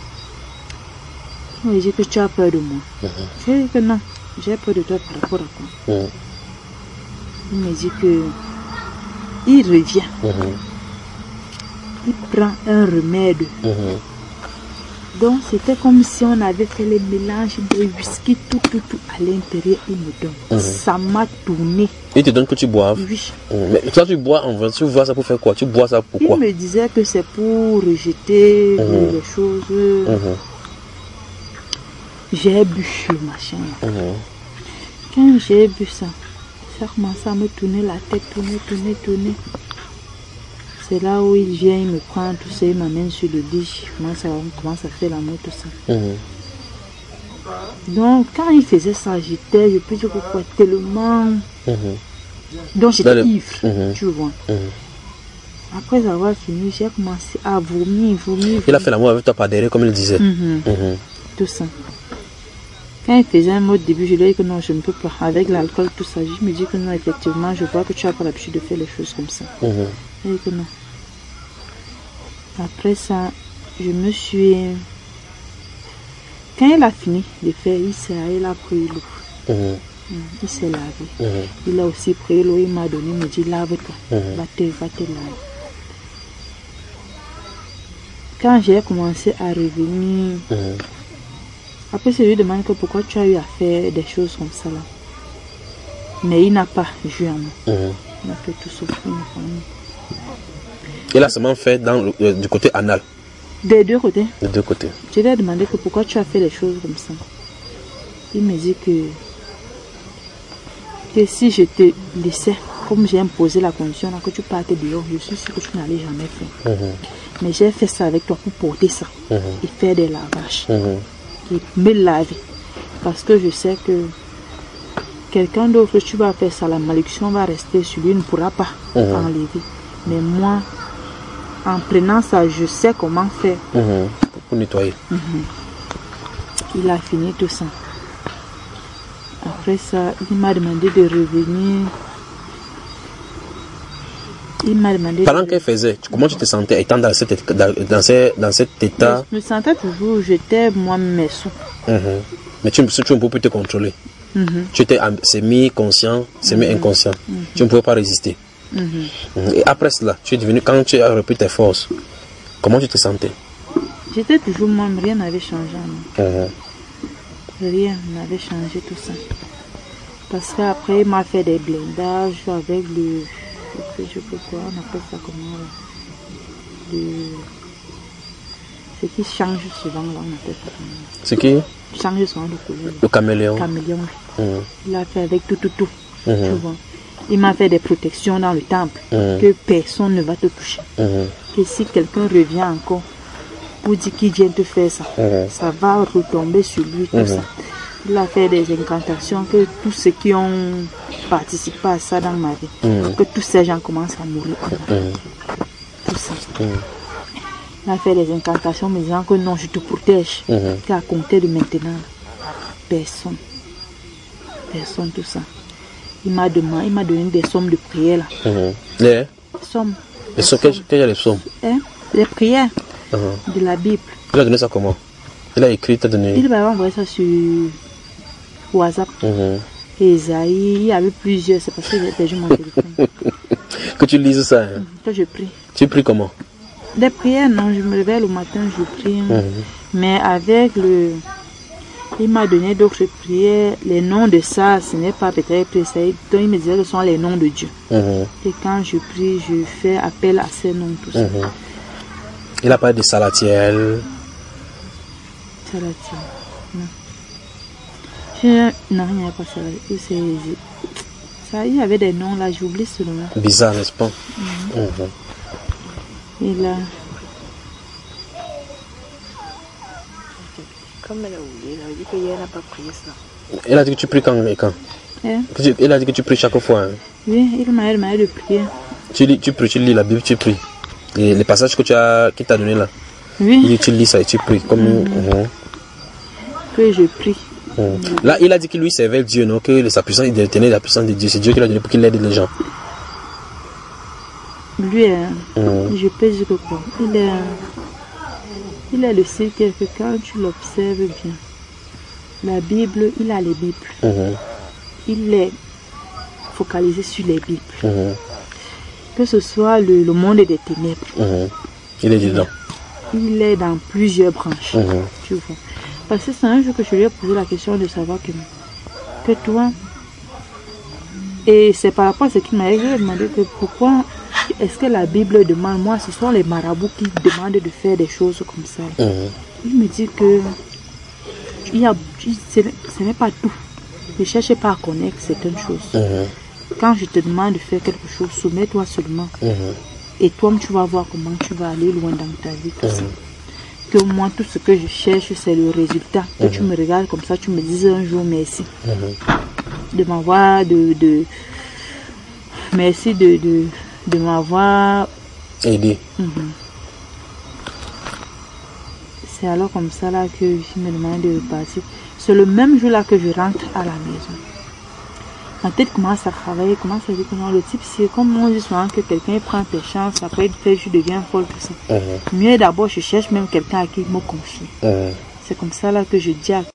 Il me dit que tu as peur de moi. Je dis que non, j'ai peur de toi par rapport à quoi. Il me dit que il revient. Il prend un remède. Donc c'était comme si on avait fait les mélanges de whisky, tout à l'intérieur, il me donne. Ça m'a tourné. Il te donne que tu boives? Oui. Mais toi tu bois, tu bois ça pour faire quoi? Tu bois ça pour quoi? Il me disait que c'est pour rejeter les choses. J'ai bu le machin. Quand j'ai bu ça, ça commence à me tourner la tête, tourner. C'est là où il vient, il me prend tout ça, il m'amène sur le lit. On commence à faire l'amour, tout ça. Donc, quand il faisait ça, je peux dire pourquoi tellement. Donc, j'étais ivre, tu vois. Après avoir fini, j'ai commencé à vomir. Il a fait l'amour avec toi par derrière, comme il disait. Tout ça. Quand il faisait un mot au début, je lui ai dit que non, je ne peux pas. Avec l'alcool, tout ça, je me dis que non, effectivement, je vois que tu n'as pas l'habitude de faire les choses comme ça. Je lui ai dit que non. Après ça, je me suis... Quand il a fini de faire, il a pris l'eau. Il s'est lavé. Il a aussi pris l'eau, il m'a donné, il me dit lave-toi. Va te laver. Quand j'ai commencé à revenir... Après, je lui demande que pourquoi tu as eu à faire des choses comme ça là. Mais il n'a pas joué à moi. Il a fait tout sauf une famille. Il a seulement fait du côté anal. Des deux côtés. Des deux côtés. Je lui ai demandé que pourquoi tu as fait les choses comme ça. Il me dit que si je te laissais, comme j'ai imposé la condition là, que tu partais dehors, je suis sûre que tu n'allais jamais faire. Mais j'ai fait ça avec toi pour porter ça et faire des lavages. Et me laver. Parce que je sais que quelqu'un d'autre, tu vas faire ça, la malédiction va rester sur lui, il ne pourra pas enlever. Mais moi, en prenant ça, je sais comment faire. Pour nettoyer. Il a fini tout ça. Après ça, il m'a demandé de revenir. Pendant qu'elle faisait, comment tu te sentais étant dans cet état? Je me sentais toujours, j'étais moi-même sous. Mais tu ne pouvais plus te contrôler. Tu étais semi-conscient, semi-inconscient. Tu ne pouvais pas résister. Et après cela, tu es devenu, quand tu as repris tes forces, comment tu te sentais? J'étais toujours moi-même, rien n'avait changé. Rien n'avait changé tout ça. Parce qu'après, il m'a fait des blindages avec le... Je sais pas quoi, on appelle ça comment ce qui change souvent là, on appelle ça comment. Ce qui change souvent de couleur. Le caméléon. Il a fait avec tout. Tu vois. Il m'a fait des protections dans le temple que personne ne va te toucher. Que si quelqu'un revient encore pour dire qu'il vient te faire ça, ça va retomber sur lui tout ça. Il a fait des incantations que tous ceux qui ont participé à ça dans ma vie, que tous ces gens commencent à mourir. Tout ça. Il a fait des incantations me disant que non, je te protège. Qu'à compter de maintenant, personne. Personne, tout ça. Il m'a donné des sommes de prières là. Les sommes. Les sommes, quelles sont les sommes? Les prières de la Bible. Il a donné ça comment? Il a écrit, il t'a donné. Il m'a envoyé ça sur WhatsApp. Et Isaïe, il y avait plusieurs, c'est parce que j'ai perdu mon téléphone. Que tu lises ça hein? Que je prie. Tu pries comment? Des prières, non, je me réveille le matin, je prie. Mais avec le... Il m'a donné d'autres prières. Les noms de ça, ce n'est pas peut-être précis. Donc il me disait que ce sont les noms de Dieu. Et quand je prie, je fais appel à ces noms, tout ça. Il a parlé de Salatiel. Salatiel, non. Non, il n'y a pas Salatiel. Ça, il y avait des noms là, j'oublie ce nom. Bizarre, n'est-ce pas? Et là... Comme elle a oublié, elle a dit qu'elle n'a pas prié ça. Elle a dit que tu pries quand et quand? Elle a dit que tu pries chaque fois. Hein? Oui, il m'a demandé de prier. Tu pries, tu lis la Bible, tu pries. Et les passages que qu'il t'a donné là. Oui. Tu lis ça et tu pries. Comme que je prie. Là, il a dit que lui servait Dieu, non? Que sa puissance, il détenait la puissance de Dieu. C'est Dieu qui l'a donné pour qu'il aide les gens. Lui, je peux dire que quoi? Il est le seul que quand tu l'observes bien, la Bible, il a les Bibles. Il est focalisé sur les Bibles. Que ce soit le monde des ténèbres. Il est dedans. Il est dans plusieurs branches. Tu vois. Parce que c'est un jour que je lui ai posé la question de savoir que toi, et c'est par rapport à ce qu'il m'a demandé que pourquoi est-ce que la Bible demande, moi ce sont les marabouts qui demandent de faire des choses comme ça. Il me dit que ce n'est pas tout. Ne cherchez pas à connaître certaines choses. Quand je te demande de faire quelque chose, soumets-toi seulement. Et toi, tu vas voir comment tu vas aller loin dans ta vie. Tout ça. Que moi, tout ce que je cherche, c'est le résultat. Que tu me regardes comme ça, tu me dises un jour merci. De m'avoir merci de m'avoir aidé. C'est alors comme ça là que je me demande de repartir. C'est le même jour là que je rentre à la maison. Ma tête commence à travailler, commence à dire que non, le type c'est comme on dit souvent que quelqu'un prend tes chances, après il fait je deviens folle, tout ça. Mieux d'abord je cherche même quelqu'un à qui me confie. C'est comme ça là que je dis à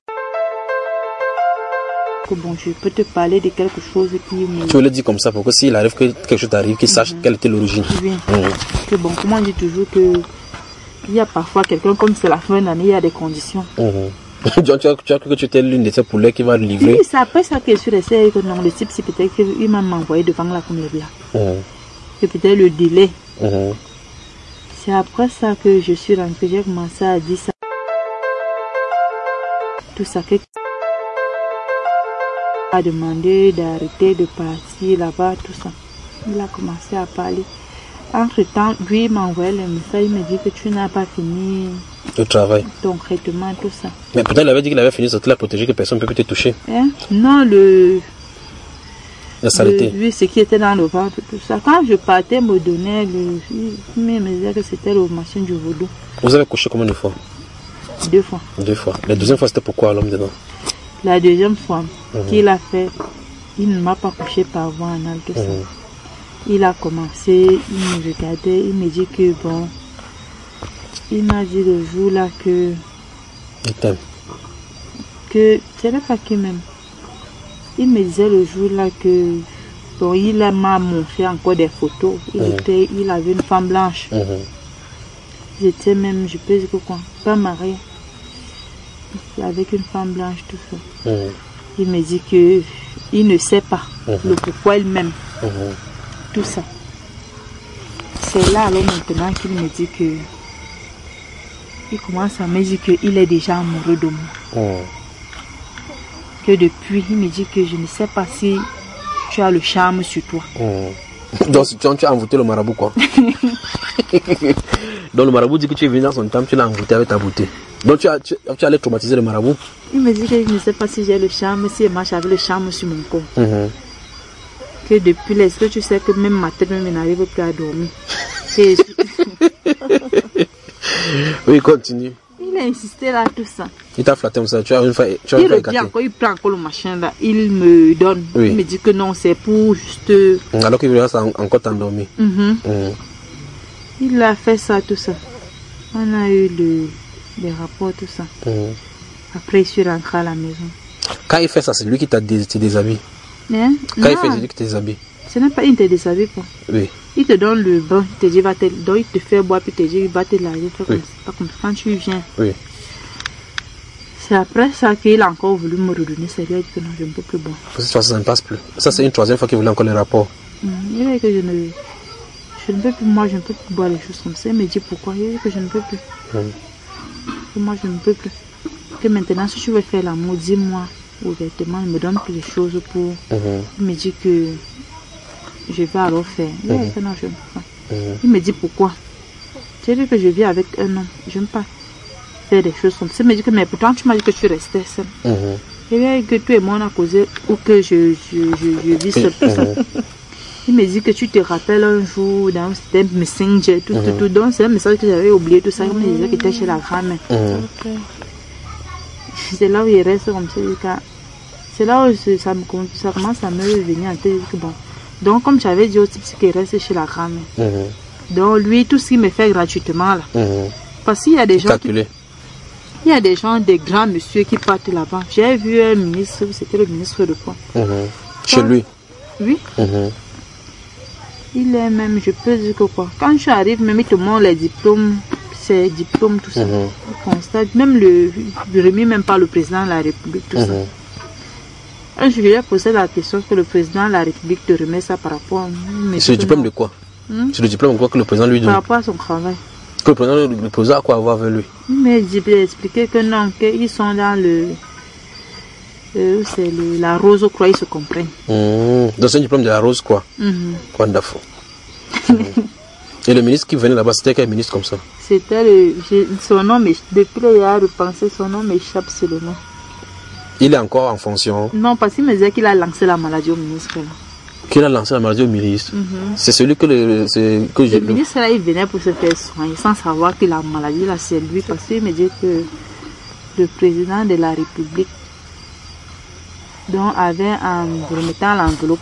que bon, je peux te parler de quelque chose qui me... Tu le dis comme ça pour que s'il arrive que quelque chose t'arrive, qu'il sache quelle était l'origine. Oui. Que bon, comment on dit toujours que il y a parfois quelqu'un, comme c'est la fin d'année, il y a des conditions. Tu as cru que tu étais l'une de ces poulets qui va livrer. Oui, c'est après ça que je suis restée que non, le type, c'est peut-être qu'il m'a envoyé devant la commune là. C'est peut-être le délai. C'est après ça que je suis rentrée, j'ai commencé à dire ça. Tout ça que a demandé d'arrêter de partir là-bas, tout ça. Il a commencé à parler. Entre-temps, lui m'a envoyé le message, il me dit que tu n'as pas fini le travail. Ton traitement, tout ça. Mais peut-être il avait dit qu'il avait fini, surtout la protéger, que personne ne peut te toucher. Non, la saleté. Lui, ce qui était dans le ventre, tout ça. Quand je partais, me donnait, il me disait que c'était le machin du vaudou. Vous avez couché combien de fois? 2 fois. 2 fois. La deuxième fois, c'était pourquoi l'homme dedans? La deuxième fois qu'il a fait, il ne m'a pas couché par voie anale, tout ça. Il a commencé, il me regardait, il me dit que bon, il m'a dit le jour là que... Il t'aime. Que, c'est le pas qu'il m'aime. Il me disait le jour là que, bon, il m'a montré encore des photos. Il avait une femme blanche. J'étais même, je peux dire quoi, pas mariée. Avec une femme blanche, tout ça. Il me dit que il ne sait pas le pourquoi il m'aime. Tout ça. C'est là alors maintenant qu'il me dit que il commence à me dire qu'il est déjà amoureux de moi. Que depuis, il me dit que je ne sais pas si tu as le charme sur toi. Donc tu as envoûté le marabout quoi. Donc le marabout dit que tu es venu dans son temple, tu l'as envoûté avec ta beauté. Donc tu allais traumatiser le marabout? Il me dit que je ne sais pas si j'ai le charme, si je marche avec le charme sur mon corps. Que depuis est-ce que tu sais que même ma tête même n'arrive plus à dormir. Oui, continue. Il a insisté là, tout ça. Il t'a flatté comme ça, tu as une fois il prend encore le machin là, il me donne. Oui. Il me dit que non, c'est pour juste... Alors qu'il veut encore t'endormir. Il a fait ça, tout ça. On a eu les rapports, tout ça. Après, je suis rentré à la maison. Quand il fait ça, c'est lui qui t'a déshabillé. Hein? Quand il fait, c'est lui qui te déshabille. Ce n'est pas, il ne te déshabille pas. Oui. Il te donne le bain, il te dit, donc il te fait boire, puis il te dit, va te laver. Oui. Pas comme quand tu viens. Oui. C'est après ça qu'il a encore voulu me redonner. C'est lui que non, je ne peux plus boire. Parce que ça ne passe plus. Ça, c'est une troisième fois qu'il voulait encore les rapports. Il dit que je ne peux plus, moi, je ne peux plus boire les choses comme ça. Il me dit pourquoi. Il dit que je ne peux plus. Que moi, je ne peux plus. Que maintenant, si tu veux faire l'amour, dis-moi ouvertement, il me donne plus de choses pour... Il me dit que je vais alors faire. Il dit que non, je ne peux pas. Il me dit pourquoi. J'ai dit que je vis avec un homme. Je n'aime pas faire des choses comme ça. Il me dit que mais pourtant tu m'as dit que tu restais seul. Il dit que tu et moi on a causé ou que je vis seul. Il me dit que tu te rappelles un jour dans c'était Messenger, tout. Donc c'est un message que j'avais oublié, tout ça. Il me disait qu'il était chez la grand-mère. C'est là où il reste comme ça. C'est là où ça commence à me revenir en tête. Bon. Donc comme j'avais dit au type qu'il reste chez la grand-mère. Donc lui, tout ce qu'il me fait gratuitement là. Parce qu'il y a des gens il y a des gens, des grands monsieur qui partent là-bas. J'ai vu un ministre, c'était le ministre de quoi? Chez lui? Oui. Il est même, je peux dire que quoi. Quand je arrive, même il te montre les diplômes, ses diplômes, tout ça. Il constate, même le remis même par le président de la République, tout ça. Un jour, je lui ai posé la question que le président de la République te remet ça par rapport à... C'est le diplôme de quoi? C'est le diplôme de quoi que le président lui donne? Par rapport à son travail. Que le président a quoi à voir avec lui? Mais j'ai expliqué que non, qu'ils sont dans le... c'est la rose croix, ils se comprennent. Donc c'est un diplôme de la rose quoi? Wonderful. Et le ministre qui venait là-bas, c'était quel ministre comme ça? C'était son nom, depuis il a repensé, son nom m'échappe seulement. Il est encore en fonction? Non, parce qu'il me disait qu'il a lancé la maladie au ministre. Qu'il a lancé la maladie au ministre? C'est celui que le ministre là, il venait pour se faire soigner sans savoir que la maladie là c'est lui, parce qu'il me dit que le président de la République donc avait en remettant l'enveloppe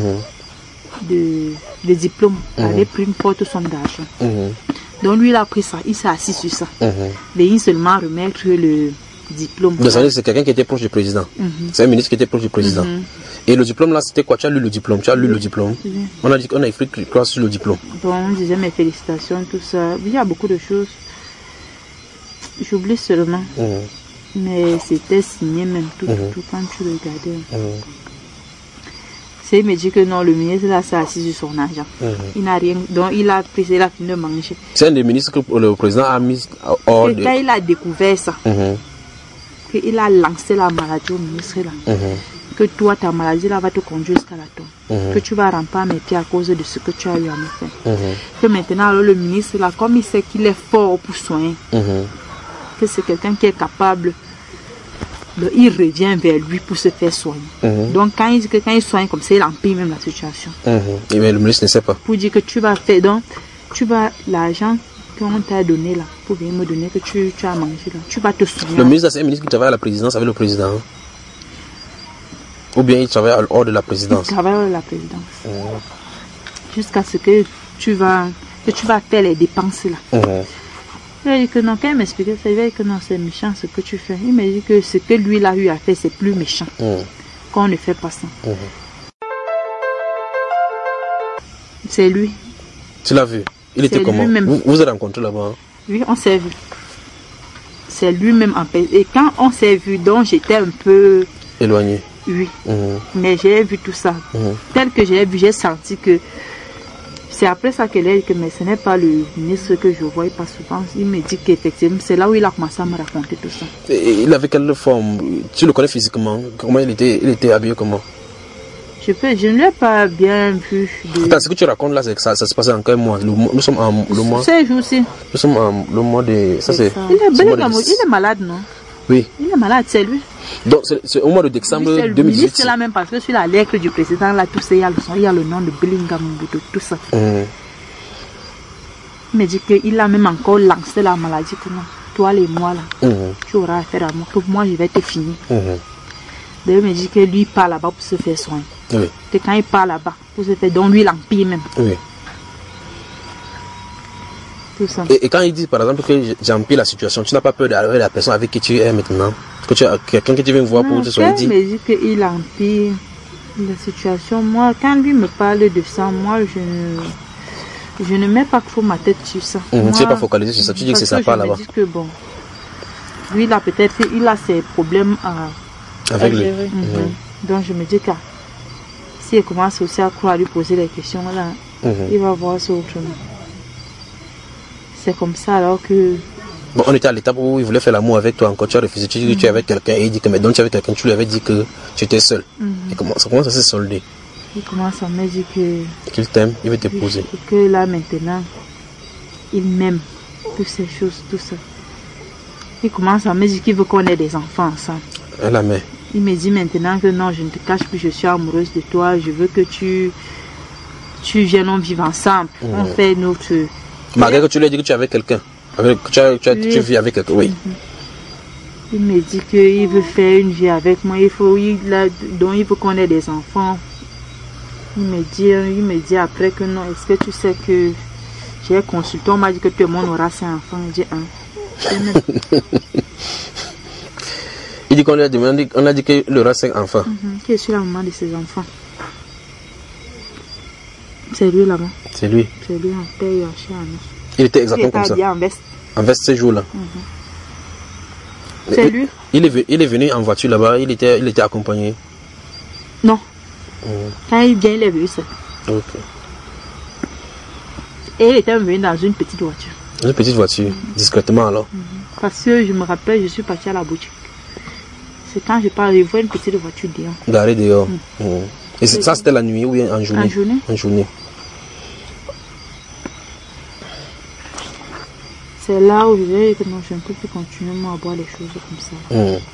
de diplôme, avait pris une porte somme d'argent. Donc lui il a pris ça, il s'est assis sur ça. Mais il seulement remettre le diplôme. C'est quelqu'un qui était proche du président. C'est un ministre qui était proche du président. Et le diplôme là, c'était quoi? Tu as lu le diplôme? Tu as lu le diplôme? On a dit qu'on a écrit quoi sur le diplôme? Bon, on disait mes félicitations, tout ça. Il y a beaucoup de choses. J'oublie seulement. Mais c'était signé même tout quand tu regardais. C'est il me dit que non, le ministre là s'est assis sur son argent. Il n'a rien, donc il a pris, il a fini de manger. C'est un des ministres que le président a mis hors de... Quand il a découvert ça, qu'il a lancé la maladie au ministre là, que toi ta maladie là va te conduire jusqu'à la tombe, que tu vas ramper à mes pieds à cause de ce que tu as eu à me faire. Que maintenant alors, le ministre là, comme il sait qu'il est fort pour soigner, que c'est quelqu'un qui est capable, il revient vers lui pour se faire soigner. Donc quand il dit que quand il soigne comme ça, il empire même la situation. Mais le ministre ne sait pas. Pour dire que tu vas faire, donc tu vas l'argent qu'on t'a donné là, pour venir me donner que tu as mangé là, tu vas te soigner. Le ministre c'est un ministre qui travaille à la présidence avec le président. Ou bien il travaille hors de la présidence? Il travaille hors de la présidence. Jusqu'à ce que tu vas faire les dépenses là. Il a dit que non, quand il m'expliquait ça, il a dit que non, c'est méchant ce que tu fais. Il m'a dit que ce que lui il a eu à faire, c'est plus méchant. Qu'on ne fait pas ça. C'est lui. Tu l'as vu? Il était comment? Vous êtes rencontrés là-bas? Oui, on s'est vu. C'est lui-même en paix. Et quand on s'est vu, donc j'étais un peu... éloigné? Oui. Mais j'ai vu tout ça. Tel que j'ai vu, j'ai senti que... C'est après ça qu'elle a dit que mais ce n'est pas le ministre que je vois pas souvent. Il me dit qu'effectivement, c'est là où il a commencé à me raconter tout ça. Et il avait quelle forme? Tu le connais physiquement? Comment il était habillé comment? Je ne l'ai pas bien vu. Ce que tu racontes là, c'est que ça se passait en quel mois? Nous sommes en le mois. Ces jours-ci. Nous sommes en le mois de. Ça c'est. Il est malade, non? Oui. Il est malade, c'est lui. Donc c'est au mois de décembre 2018. C'est là même parce que sur la lettre du président, là, tout ça, il y a le nom de Bellingham, tout ça. Il me dit qu'il a même encore lancé la maladie que non. Toi, les mois là, tu auras affaire à moi, que moi je vais te finir. D'ailleurs, il me dit que lui il part là-bas pour se faire soigner. Oui. Que quand il part là-bas, pour se faire, donc lui l'empire même. Oui. Tout ça. Et quand il dit par exemple que j'empire la situation, tu n'as pas peur d'aller la personne avec qui tu es maintenant? Que tu as quelqu'un que tu viens voir pour te soigner? Il me dit qu'il empire la situation. Moi, quand lui me parle de ça, moi je ne mets pas trop ma tête sur ça. Tu n'es pas focalisé sur ça, tu dis que c'est ça part là-bas. Je me dis que bon, lui là peut-être il a ses problèmes avec lui. Donc je me dis que si il commence aussi à croire, à lui poser des questions là, il va voir ça autrement. C'est comme ça alors que... Bon, on était à l'étape où il voulait faire l'amour avec toi encore, tu as refusé, tu dis que tu es avec quelqu'un et il dit que maintenant tu es avec quelqu'un, tu lui avais dit que tu étais seul. Et comment ça s'est soldé? Il commence à me dire qu'il t'aime, il veut t'épouser. Et que là maintenant, il m'aime, toutes ces choses, tout ça. Il commence à me dire qu'il veut qu'on ait des enfants ensemble. La mère. Il me dit maintenant que non, je ne te cache plus, je suis amoureuse de toi, je veux que tu viennes vivre ensemble. On fait notre... Malgré que tu lui as dit que tu es avec quelqu'un, tu vis avec quelqu'un, oui. Il me dit qu'il veut faire une vie avec moi, donc il veut qu'on ait des enfants. Il me dit après que non, est-ce que tu sais que j'ai consulté, on m'a dit que tout le monde aura 5 enfants. Il dit Il dit qu'on lui a demandé, on a dit qu'il aura 5 enfants. Qui est sur la maman de ses enfants? C'est lui là-bas. C'est lui. C'est lui en paye chez Anna. Il était exactement comme ça. En veste. En veste ces jours-là. C'est lui. Il est venu en voiture là-bas, il était accompagné. Non. Quand il vient, il est venu seul. Ok. Et il était venu dans une petite voiture. Une petite voiture, discrètement alors. Parce que je me rappelle, je suis partie à la boutique. C'est quand je parle, je vois une petite voiture dehors. Garée dehors. Et ça c'était la nuit ou bien en journée? En journée. En journée. C'est là où je dis que non, je ne peux plus continuer à boire les choses comme ça.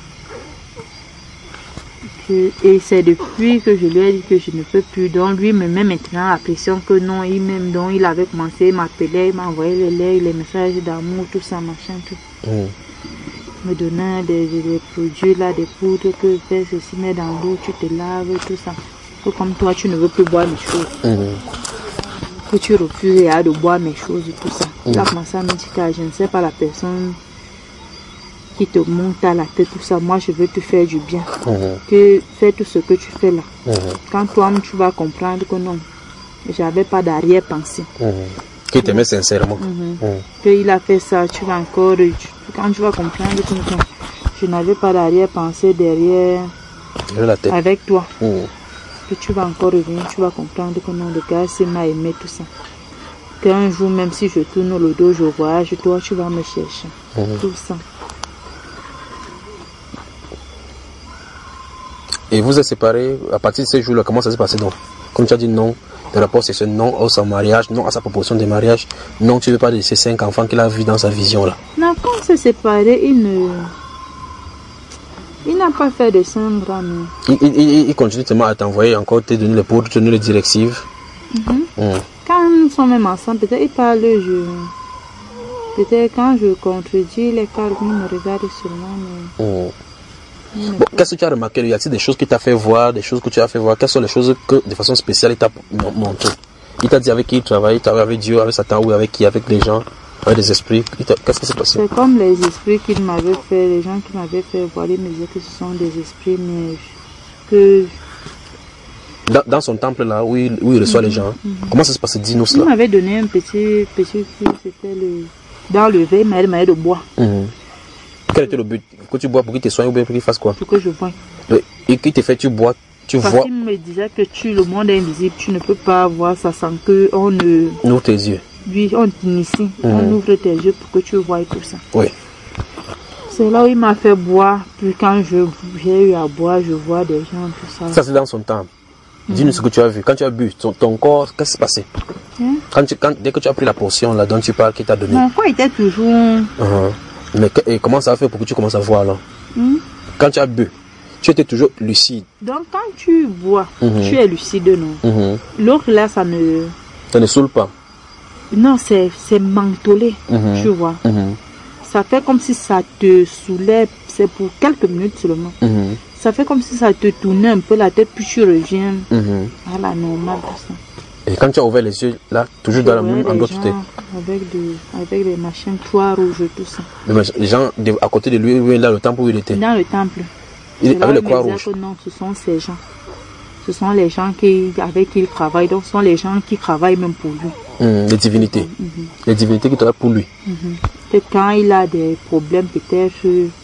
Et c'est depuis que je lui ai dit que je ne peux plus. Donc lui me met maintenant la pression que non, il m'aime. Donc il avait commencé, il m'appelait, il m'a envoyé les messages d'amour, tout ça, machin, tout. Il me donnait des produits là, des poudres que fais ceci, mets dans l'eau, tu te laves, tout ça. Que comme toi, tu ne veux plus boire mes choses. Que tu refuses de boire mes choses, tout ça. Il a commencé à me dire que je ne sais pas la personne qui te monte à la tête, tout ça. Moi, je veux te faire du bien. Que fais tout ce que tu fais là. Quand toi-même, tu vas comprendre que non, j'avais pas d'arrière-pensée. Qu'il t'aimait sincèrement. Qu'il a fait ça, tu vas encore... Quand tu vas comprendre que non, je n'avais pas d'arrière-pensée derrière la tête. Avec toi. Que tu vas encore revenir, tu vas comprendre que non, le gars, c'est m'a aimé, tout ça. Qu'un jour, même si je tourne le dos, je voyage, toi, tu vas me chercher. Tout ça. Et vous êtes séparés à partir de ces jours-là, comment ça s'est passé donc? Comme tu as dit non, le rapport c'est ce non à son mariage, non à sa proposition de mariage, non, tu ne veux pas de ces 5 enfants qu'il a vus dans sa vision là. Non, quand on s'est séparés, il n'a pas fait de sang grand. Il continue tellement à t'envoyer encore, te donner les poudres, te donner les directives. Quand nous sommes même ensemble, peut-être il parle, peut-être quand je contredis les calmes, il me regarde seulement. Bon, qu'est-ce que tu as remarqué? Y a-t-il des choses que tu as fait voir, des choses que tu as fait voir? Quelles sont les choses que de façon spéciale il t'a montré? Il t'a dit avec qui il travaille, il travaille avec Dieu, avec Satan ou avec qui? Avec les gens, avec des esprits? Qu'est-ce qui s'est passé? C'est comme les esprits qu'il m'avait fait, les gens qui m'avaient fait voir, ils me disaient que ce sont des esprits, mais que... Dans son temple là, où il reçoit les gens, comment ça se passe? Dis-nous cela. Il m'avait donné un petit c'était dans le verre, il m'avait demandé de boire. Quel était le but? Que tu bois pour qu'il te soigne ou bien pour qu'il fasse quoi? Pour que je bois. Et qu'il te fait, tu bois, tu vois. Parce qu'il me disait que le monde est invisible, tu ne peux pas voir ça sans que on ne... Ouvre tes yeux. Oui, on t'initie, on ouvre tes yeux pour que tu vois et tout ça. Oui. C'est là où il m'a fait boire, puis quand j'ai eu à boire, je vois des gens, tout ça. Ça c'est dans son temple. Dis-nous ce que tu as vu. Quand tu as bu, ton corps, qu'est-ce qui s'est passé? Dès que tu as pris la portion là dont tu parles, qui t'a donné? Mon corps était toujours... Mais comment ça a fait pour que tu commences à voir là? Quand tu as bu, tu étais toujours lucide. Donc quand tu bois, tu es lucide, non? L'autre là, ça ne saoule pas? Non, c'est mentholé, tu vois. Ça fait comme si ça te saoulait, c'est pour quelques minutes seulement. Ça fait comme si ça te tournait un peu la tête, puis tu reviens à la normale. Et quand tu as ouvert les yeux, là, toujours dans la même endroit où tu étais? Avec des machines trois rouges, tout ça. Les gens à côté de lui, là, le temple où il était? Dans le temple. Avec le croix rouge? Non, ce sont ces gens. Ce sont les gens avec qui il travaille. Donc, ce sont les gens qui travaillent même pour lui. Les divinités. Les divinités qui travaillent pour lui. Et quand il a des problèmes, peut-être,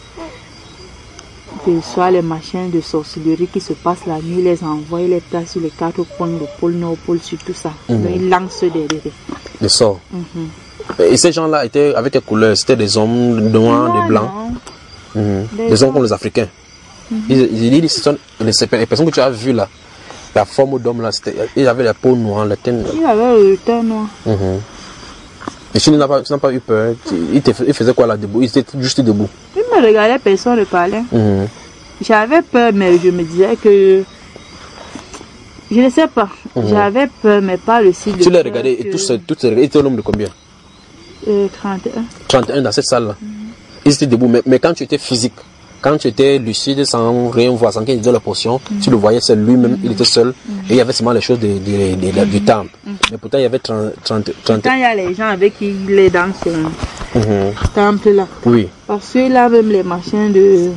que ce soit les machines de sorcellerie qui se passent la nuit, il les envoie, il les place sur les 4 coins, le pôle nord, le pôle sud, tout ça. Donc, il lance des sorts. Et ces gens-là étaient avec quelle couleur? C'était des hommes noirs, des blancs? Des hommes comme les Africains. Il ce sont les personnes que tu as vues là, la forme d'homme là, il avait la peau noire, la tête. Il avait le teint noir. Et tu n'as pas eu peur? Il faisait quoi là debout? Il était juste debout. Il me regardait, personne ne parlait. J'avais peur, mais je me disais que... Je ne sais pas. J'avais peur, mais pas le style de... Tu l'as regardé et tous il était au nombre de combien? 31. 31 dans cette salle là. Ils étaient debout, mais quand tu étais physique, quand tu étais lucide, sans rien voir, sans qu'il ait la portion, tu le voyais, c'est lui-même, il était seul, et il y avait seulement les choses du temple. Mais pourtant, il y avait 30. Quand il y a les gens avec qui il est dans ce temple-là. Oui. Parce que là, même les machins de...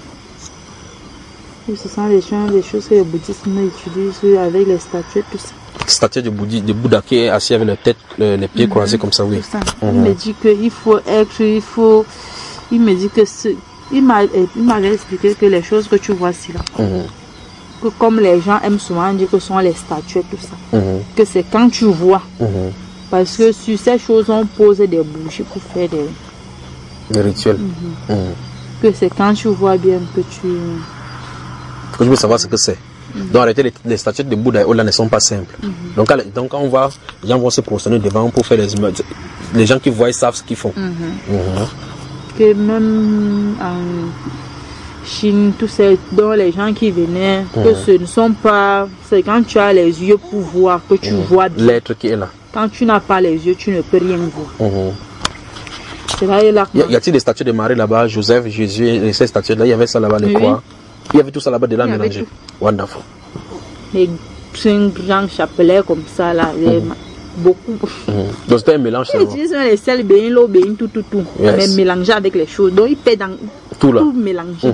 Ce sont des choses que le bouddhisme utilise avec les statues, tout ça. Statue de Bouddha qui est assis avec la tête, les pieds croisés comme ça, oui. Il me dit qu'il faut être, il me dit que il m'avait expliqué que les choses que tu vois ici là, que comme les gens aiment souvent dire que ce sont les statues, tout ça, que c'est quand tu vois, parce que sur ces choses on pose des bougies pour faire des rituels. Que c'est quand tu vois bien que tu... Je veux savoir ce que c'est. Donc arrêtez les statues de Bouddha là ne sont pas simples. Donc quand on va, les gens vont se prosterner devant pour faire les images. Les gens qui voient ils savent ce qu'ils font. Que même en Chine, tous ces dont les gens qui venaient, que ce ne sont pas... C'est quand tu as les yeux pour voir, que tu vois bien. L'être qui est là. Quand tu n'as pas les yeux, tu ne peux rien voir. C'est là, y a-t-il des statues de Marie là-bas, Joseph, Jésus, et ces statues-là, il y avait ça là-bas, les croix. Il y avait tout ça là-bas de là mélangé. Wonderful. C'est un grand chapelet comme ça là, beaucoup. Donc c'était un mélange. Ils utilisent les sels, l'eau, tout. Mais mélangé avec les choses. Donc il fait dans tout mélanger.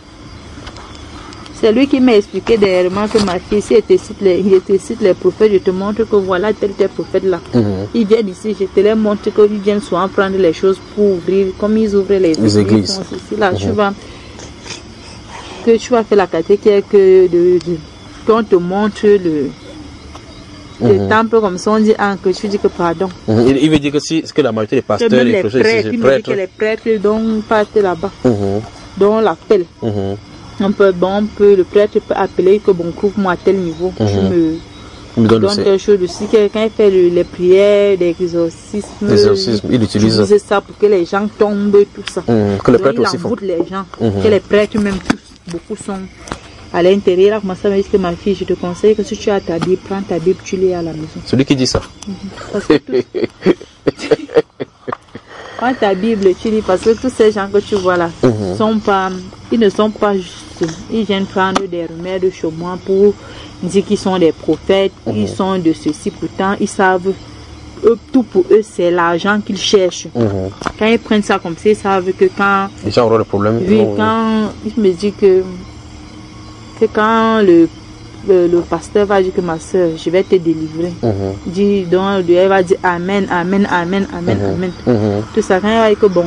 C'est lui qui m'a expliqué dernièrement que ma fille, si elle te cite les prophètes, je te montre que voilà tel prophète là. Ils viennent ici, je te les montre qu'ils viennent souvent prendre les choses pour ouvrir, comme ils ouvrent les églises. Ici, là, tu vas faire la catéchèse qu'on te montre le temple comme ça, on dit que tu dis que pardon. Il veut dire que si que la majorité des pasteurs, les prêtres, les prêtres donc partent là-bas, dont l'appel. Le prêtre peut appeler que bon, couvre-moi à tel niveau, tu me donnes quelque chose aussi. Quelqu'un fait les prières, des exorcismes, il utilise ça pour que les gens tombent, tout ça. Que les prêtres aussi font. Les gens, que les prêtres même tous, beaucoup sont à l'intérieur. Là, commence à me dire que ma fille, je te conseille que si tu as ta Bible, prends ta Bible, tu lis à la maison. Celui qui dit ça. Parce que prends ta Bible, tu lis, parce que tous ces gens que tu vois là, ils ne sont pas justes. Ils viennent prendre des remèdes chez moi pour dire qu'ils sont des prophètes, ils sont de ceci. Pourtant, ils savent, tout pour eux, c'est l'argent qu'ils cherchent. Quand ils prennent ça comme ça, ils savent que quand... Les gens auront le problème. Oui, quand il me dit que quand le pasteur va dire que ma soeur, je vais te délivrer. Donc, elle va dire Amen, Amen, Amen, Amen, Amen. Tout ça, quand elle va dire que bon,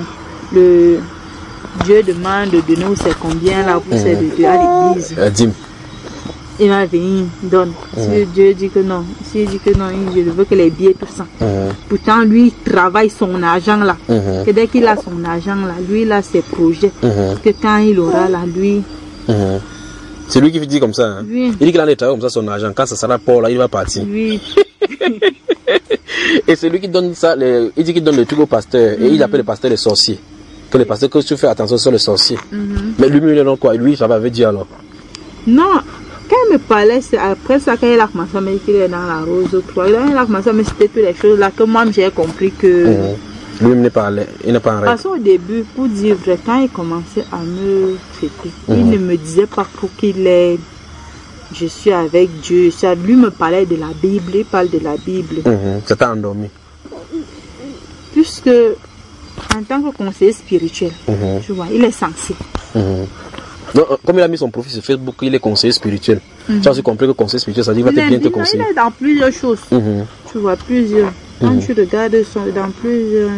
Dieu demande de nous c'est combien là pour servir à l'église. Il va venir, donne. Si Dieu dit que non, s'il dit que non, je veux que les billets, tout ça. Pourtant, lui, il travaille son argent là. Que dès qu'il a son argent là, lui, il a ses projets. Que quand il aura là, lui, C'est lui qui dit comme ça. Hein? Oui. Il dit qu'il en est travaillé comme ça son argent. Quand ça sera pour là, il va partir. Oui. Et c'est lui qui donne ça, il dit qu'il donne le truc au pasteur. Et il appelle le pasteur les sorciers. Que le pasteur, que tu fais attention sur les sorciers. Mais lui, il est quoi? Lui, ça va dire alors. Non, quand il me parlait, c'est après ça, quand il a commencé à me dire qu'il est dans la rose ou quoi. Il a commencé à me citer toutes les choses là que moi j'ai compris que. Lui, il n'est pas en règle. Parce qu'au début, pour dire vrai, quand il commençait à me traiter, il ne me disait pas pour qu'il est. Je suis avec Dieu. Lui me parlait de la Bible, il parle de la Bible. Ça t'a endormi. Puisque, en tant que conseiller spirituel, tu vois, il est censé. Non, comme il a mis son profil sur Facebook, il est conseiller spirituel. Tu as aussi compris que conseiller spirituel, ça dit qu'il va bien te conseiller. Il est dans plusieurs choses. Tu vois, plusieurs. Quand tu regardes dans plusieurs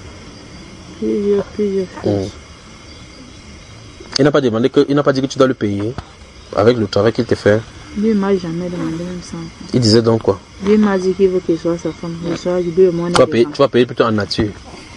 choses. Il n'a pas demandé il n'a pas dit que tu dois le payer avec le travail qu'il te fait. Lui m'a jamais demandé même ça. Il disait donc quoi? Lui m'a dit qu'il veut que je sois sa femme. Tu vas payer plutôt en nature.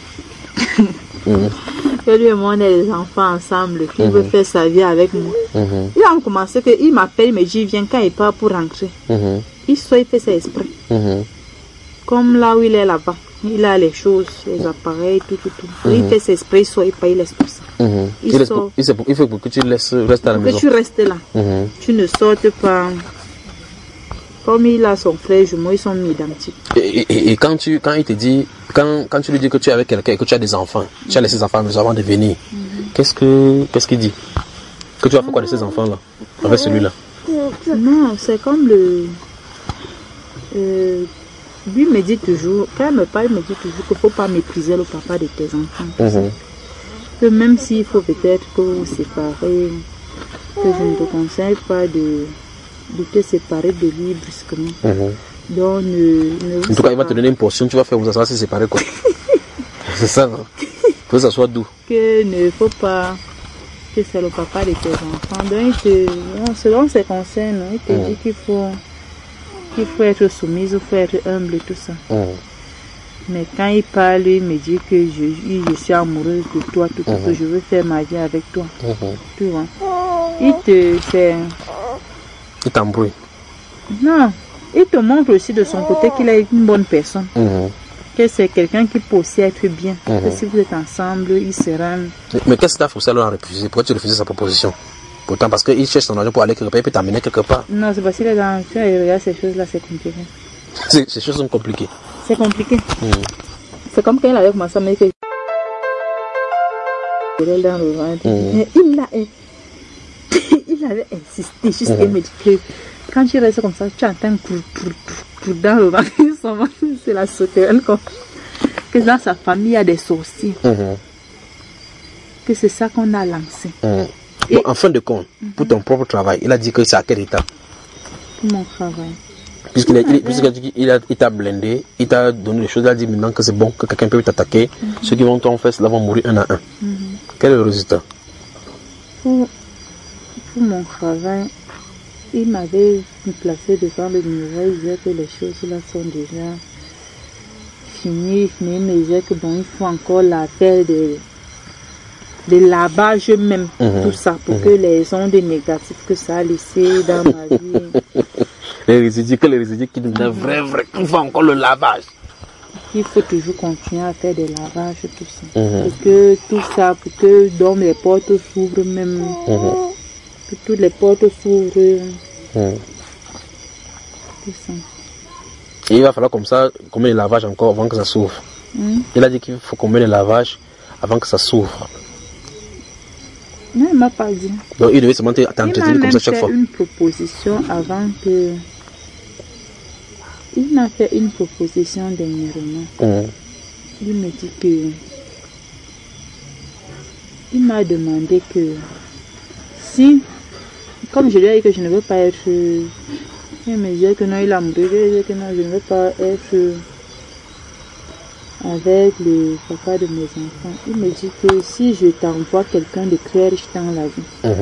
Que lui et moi on est des enfants ensemble, qu'il veut faire sa vie avec moi. Il a commencé que il m'appelle, il me dit viens quand il part pour rentrer. Il fait ça exprès. Comme là où il est là-bas, il a les choses, les appareils, tout. Il fait ça exprès, il sort, il paye l'espace. Il faut que tu restes à la maison. Que tu restes là. Tu ne sortes pas. Comme il a son frère jumeau, ils sont identiques. Et quand il te dit, quand tu lui dis que tu es avec quelqu'un et que tu as des enfants, tu as laissé ces enfants avant de venir, qu'est-ce qu'il dit? Que tu vas faire quoi de ces enfants-là, avec celui-là? Non, c'est comme lui me dit toujours, quand il me parle, il me dit toujours qu'il ne faut pas mépriser le papa de tes enfants. Que même s'il faut peut-être que vous séparez, que je ne te conseille pas de te séparer de lui brusquement. Donc, en tout cas, il va te donner une portion, tu vas faire, vous allez se séparer quoi. C'est ça, non? Que ça soit doux. Que ne faut pas que c'est le papa de tes enfants. Donc, selon ses conseils, non, il te dit qu'il faut être soumise, il faut être humble et tout ça. Mais quand il parle, il me dit que je suis amoureuse de toi, tout que je veux faire ma vie avec toi. Tu vois? Il t'embrouille. Non, il te montre aussi de son côté qu'il est une bonne personne. Que c'est quelqu'un qui peut aussi être bien. Que si vous êtes ensemble, il sera... Mais qu'est-ce que tu as forcé à refuser? Pourquoi tu refusais sa proposition? Pourtant, parce qu'il cherche son argent pour aller quelque part, il peut t'amener quelque part. Non, c'est parce qu'il est dans... Tu regardes ces choses-là, c'est compliqué. Ces choses sont compliquées. C'est compliqué. C'est comme quand il avait commencé à me dire que... dans le ventre. Il avait insisté jusqu'à me dire que quand tu restes comme ça, tu entends pour dans le ventre. C'est la sauterelle. Que dans sa famille, il y a des sorciers. Que c'est ça qu'on a lancé. Bon, en fin de compte, pour ton propre travail, il a dit que c'est à quel état? Pour mon travail. Puisqu'il t'a blindé, il t'a donné les choses, il a dit maintenant que c'est bon, que quelqu'un peut t'attaquer. Ceux qui vont t'en faire cela vont mourir un à un. Quel est le résultat? Pour mon travail, il m'avait placé devant le miroir, il disait que les choses là sont déjà finies, mais il me disait que bon, il faut encore la faire de lavage même, tout ça, pour que les ondes négatives que ça a laissé dans ma vie. Les résidus qui nous donnent vrai, il faut encore le lavage. Il faut toujours continuer à faire des lavages, tout ça. Pour que tout ça, pour que dans les portes s'ouvrent même. Que toutes les portes s'ouvrent. Tout ça. Et il va falloir comme ça, combien de lavages encore avant que ça s'ouvre? Il a dit qu'il faut combien de lavages avant que ça s'ouvre? Non, il m'a pas dit. Donc il devait seulement t'entretenir comme ça chaque fois. Il m'a fait une proposition avant que... Il m'a fait une proposition dernièrement. Il me dit que... Il m'a demandé que... Si... Comme je lui ai dit que je ne veux pas être... Il me disait que non, il a mouru. Il me dit que non, je ne veux pas être... avec le papa de mes enfants. Il me dit que si je t'envoie quelqu'un de très riche dans la vie,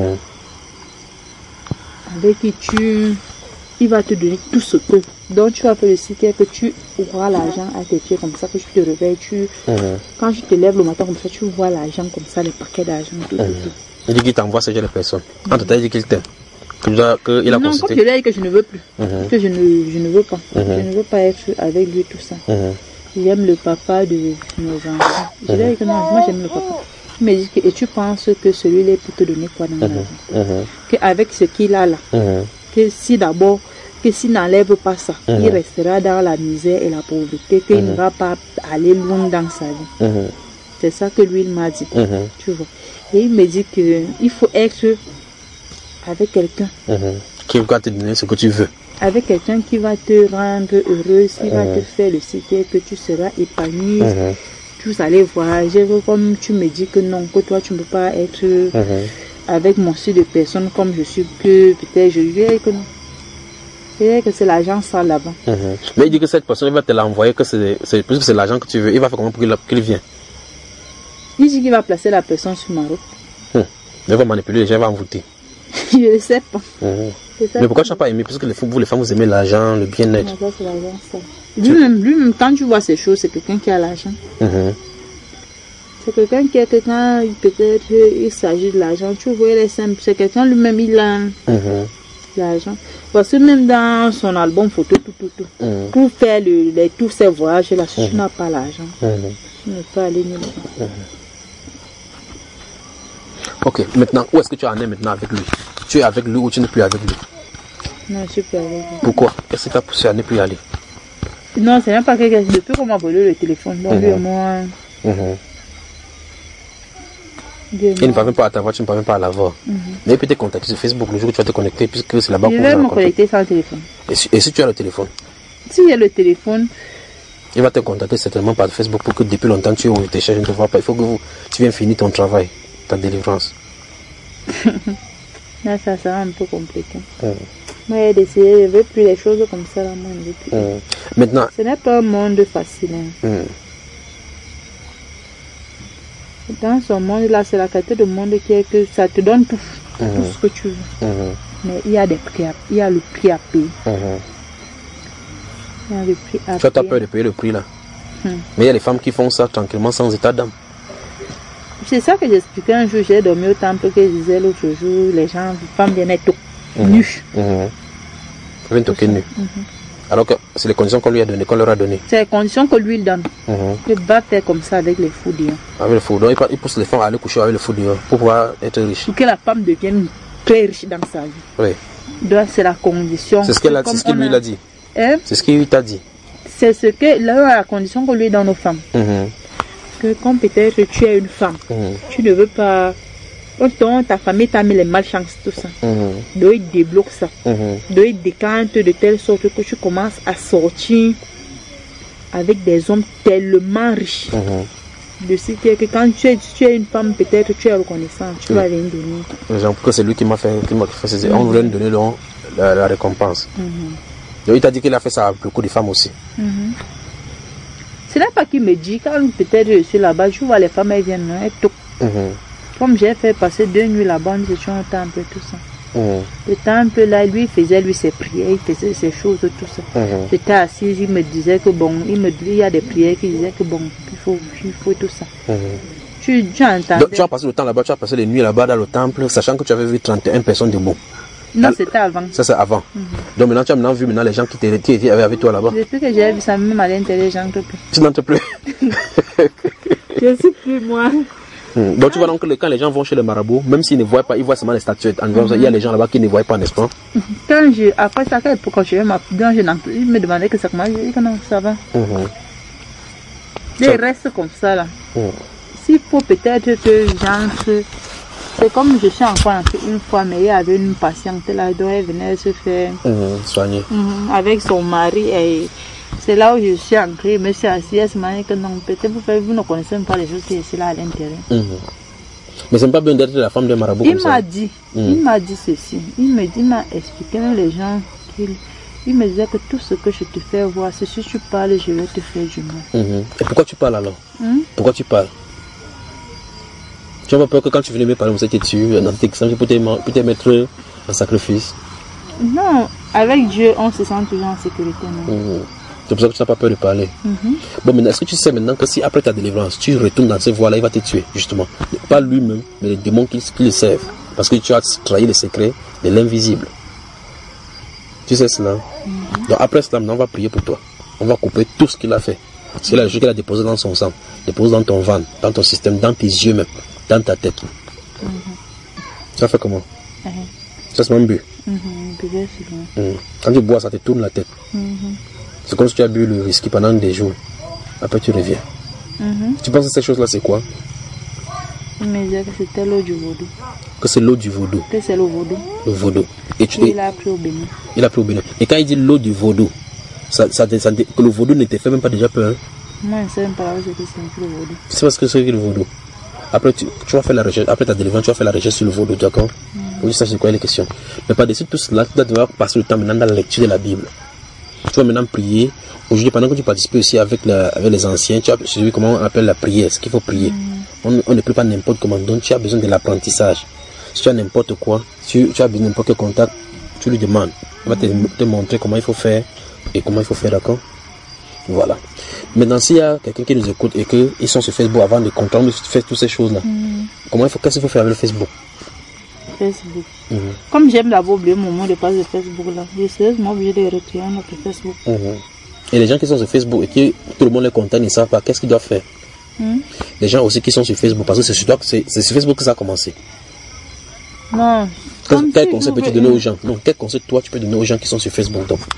avec qui il va te donner tout ce que, donc tu vas faire le cycle que tu auras l'argent à tes pieds comme ça, que tu te réveilles, quand tu te lèves le matin comme ça, tu vois l'argent comme ça, les paquets d'argent, tout. Il dit qu'il t'envoie ce genre de personnes. En tout cas, il dit qu'il t'aime. qu'il a constaté. Non, comme je lui ai dit que je ne veux plus. Que je ne veux pas. Je ne veux pas être avec lui, tout ça. J'aime le papa de nos enfants. Je lui ai dit que non, moi j'aime le papa. Il me dit que, et tu penses que celui-là peut te donner quoi dans l'argent? Qu'avec ce qu'il a là, que si d'abord, que s'il n'enlève pas ça, il restera dans la misère et la pauvreté, qu'il ne va pas aller loin dans sa vie. C'est ça que lui il m'a dit. Tu vois. Et il me dit qu'il faut être avec quelqu'un qui va te donner ce que tu veux. Avec quelqu'un qui va te rendre heureuse, qui va te faire le citer, que tu seras épanouie. Vous allez voyager, comme tu me dis que non, que toi tu ne peux pas être avec mon style de personne comme je suis, que peut-être je dirais que non. Et que c'est l'argent ça là-bas. Mais il dit que cette personne va te l'envoyer, que c'est plus que c'est l'argent que tu veux. Il va faire comment pour qu'il vienne? Il dit qu'il va placer la personne sur ma route. Il va manipuler les gens, il va envoûter. Je ne sais pas. Mais pourquoi tu n'as pas aimé? Parce que vous les femmes, vous aimez l'argent, le bien-être. Non, ça c'est l'argent ça. Lui-même, quand tu vois ces choses, c'est quelqu'un qui a l'argent. C'est quelqu'un qui a quelqu'un, peut-être il s'agit de l'argent. Tu vois, il est simple. C'est quelqu'un lui-même, il a l'argent. Parce que même dans son album photo, pour faire tous ces voyages là, si tu n'as pas l'argent, tu ne peux pas aller nulle part. Ok, maintenant, où est-ce que tu en es maintenant avec lui? Tu es avec lui ou tu n'es plus avec lui? Non, je suis plus avec lui. Pourquoi? Qu'est-ce qui t'a poussé à ne plus y aller? Non, c'est même pas quelque chose. Depuis qu'on m'a volé le téléphone, donc lui et moi... Il ne parvient pas à ta voix, tu ne parviens pas à la voir. Mais il peut te contacter sur Facebook le jour où tu vas te connecter, puisque c'est là-bas qu'on va va me connecter sans téléphone. Et si tu as le téléphone? Si il y a le téléphone... Il va te contacter certainement par Facebook pour que depuis longtemps tu es où tu cherches, je ne te vois pas. Il faut que tu viennes finir ton travail, ta délivrance. Là, ça sera un peu compliqué. Moi, j'ai décidé, je ne veux plus les choses comme ça. Là, moi, je ne veux plus. Maintenant... Ce n'est pas un monde facile. Dans ce monde-là, c'est la qualité de monde qui est que ça te donne tout, tout ce que tu veux. Mais il y a des prix il y a le prix à payer. Il y a le prix à payer. Tu as peur de payer le prix là. Mais il y a les femmes qui font ça tranquillement sans état d'âme. C'est ça que j'expliquais un jour. J'ai dormi au temple que je disais l'autre jour. Les gens, les femmes viennent être nues. Ils viennent toquer nues. Alors que c'est les conditions qu'on lui a données, qu'on leur a données. C'est les conditions que lui il donne. Il va faire comme ça avec les fous dehors. Avec les fous dehors, il pousse les femmes à aller coucher avec les fous dehors pour pouvoir être riche. Pour que la femme devienne très riche dans sa vie. Oui. Donc c'est la condition. C'est ce qu'il lui a dit. C'est ce qu'il t'a dit. C'est ce que la condition que lui donne aux femmes. Que quand peut-être tu es une femme, tu ne veux pas. Ta famille t'a mis les malchances, tout ça. Donc il débloque ça. Donc il décante de telle sorte que tu commences à sortir avec des hommes tellement riches. De ce que quand tu es une femme, peut-être tu es reconnaissant, tu vas rien donner. Genre, que c'est lui qui m'a fait on voulait nous donner la récompense. Donc il t'a dit qu'il a fait ça avec beaucoup de femmes aussi. Ce n'est pas qu'il me dit, quand peut-être je suis là-bas, je vois les femmes, elles viennent, elles tout. Comme j'ai fait passer 2 nuits là-bas, nous étions au temple, tout ça. Le temple là, lui, il faisait ses prières, il faisait ses choses, tout ça. J'étais assise, il me disait que bon, il y a des prières qui disaient que bon, il faut tout ça. Tu entends. Donc tu as passé le temps là-bas, tu as passé les nuits là-bas dans le temple, sachant que tu avais vu 31 personnes debout. Non, c'était avant. Ça c'est avant. Donc maintenant tu as vu les gens qui étaient avec toi là-bas. Depuis que j'ai vu ça, même à l'intérieur, j'entre plus. Tu n'entres plus. Je suis plus moi. Donc tu vois donc que quand les gens vont chez le marabout, même s'ils ne voient pas, ils voient seulement les statuettes. Il y a les gens là-bas qui ne voient pas, n'est-ce pas? Après ça, quand je il me demandait que ça commence, je dis que non, ça va. Il reste comme ça là. S'il faut peut-être que j'entre, c'est comme je suis encore entrée une fois, mais il y avait une patiente là, donc elle venait se faire soigner avec son mari et c'est là où je suis entrée, je me suis assise, elle m'a dit que non, peut-être vous ne connaissez pas les choses qui sont là à l'intérieur. Mais c'est pas bien d'être la femme de marabout comme ça. Il m'a dit ceci, il m'a expliqué les gens il me disait que tout ce que je te fais voir, c'est si tu parles, je vais te faire du mal. Et pourquoi tu parles alors? Pourquoi tu parles? Tu n'as pas peur que quand tu venais me parler, on s'est tué, dans tes exemples, peut te mettre en sacrifice? Non, avec Dieu, on se sent toujours en sécurité. C'est pour ça que tu n'as pas peur de parler. Bon, maintenant, est-ce que tu sais maintenant que si après ta délivrance, tu retournes dans ces voies-là, il va te tuer, justement? Pas lui-même, mais les démons qui le servent. Parce que tu as trahi le secret de l'invisible. Tu sais cela? Donc après cela, maintenant, on va prier pour toi. On va couper tout ce qu'il a fait. C'est la chose qu'il a déposé dans son sang, déposé dans ton ventre, dans ton système, dans tes yeux même, dans ta tête. Ça fait comment? Ça c'est même bu. Quand tu bois, ça te tourne la tête. C'est comme si tu as bu le whisky pendant des jours. Après tu reviens. Tu penses que ces choses-là c'est quoi? Il me disait que c'était l'eau du vaudou. Que c'est l'eau du vaudou. Que c'est le vaudou. Le vaudou. Et il a pris au Bénin. Il a pris au Bénin. Et quand il dit l'eau du vaudou, que le vaudou ne te fait même pas déjà peur. Moi, je ne sais même pas ce que c'est le vaudou. C'est parce que c'est le vaudou. Après, tu vas faire la recherche. Après ta délivrance, tu vas faire la recherche sur le vaudou, d'accord? Pour que tu saches de quoi les questions. Mais par-dessus tout cela, tu dois devoir passer le temps maintenant dans la lecture de la Bible. Tu vas maintenant prier. Aujourd'hui, pendant que tu participes aussi avec les anciens, tu as suivi comment on appelle la prière, ce qu'il faut prier. On ne prie pas n'importe comment. Donc, tu as besoin de l'apprentissage. Si tu as n'importe quoi, si tu as besoin de n'importe quel contact, tu lui demandes. Il va te montrer comment il faut faire et comment il faut faire, d'accord? Voilà. Maintenant, s'il y a quelqu'un qui nous écoute et qu'ils sont sur Facebook avant de comprendre de faire toutes ces choses-là, qu'est-ce qu'il faut faire avec le Facebook? Facebook. Comme j'aime d'abord oublier mon mot de passe de Facebook là, je suis obligé de retirer notre Facebook. Et les gens qui sont sur Facebook et qui tout le monde les contacte, ils ne savent pas qu'est-ce qu'ils doivent faire. Les gens aussi qui sont sur Facebook, parce que c'est sur Facebook que ça a commencé. Non. Quel conseil peux-tu donner aux gens? Non, quel conseil toi tu peux donner aux gens qui sont sur Facebook donc?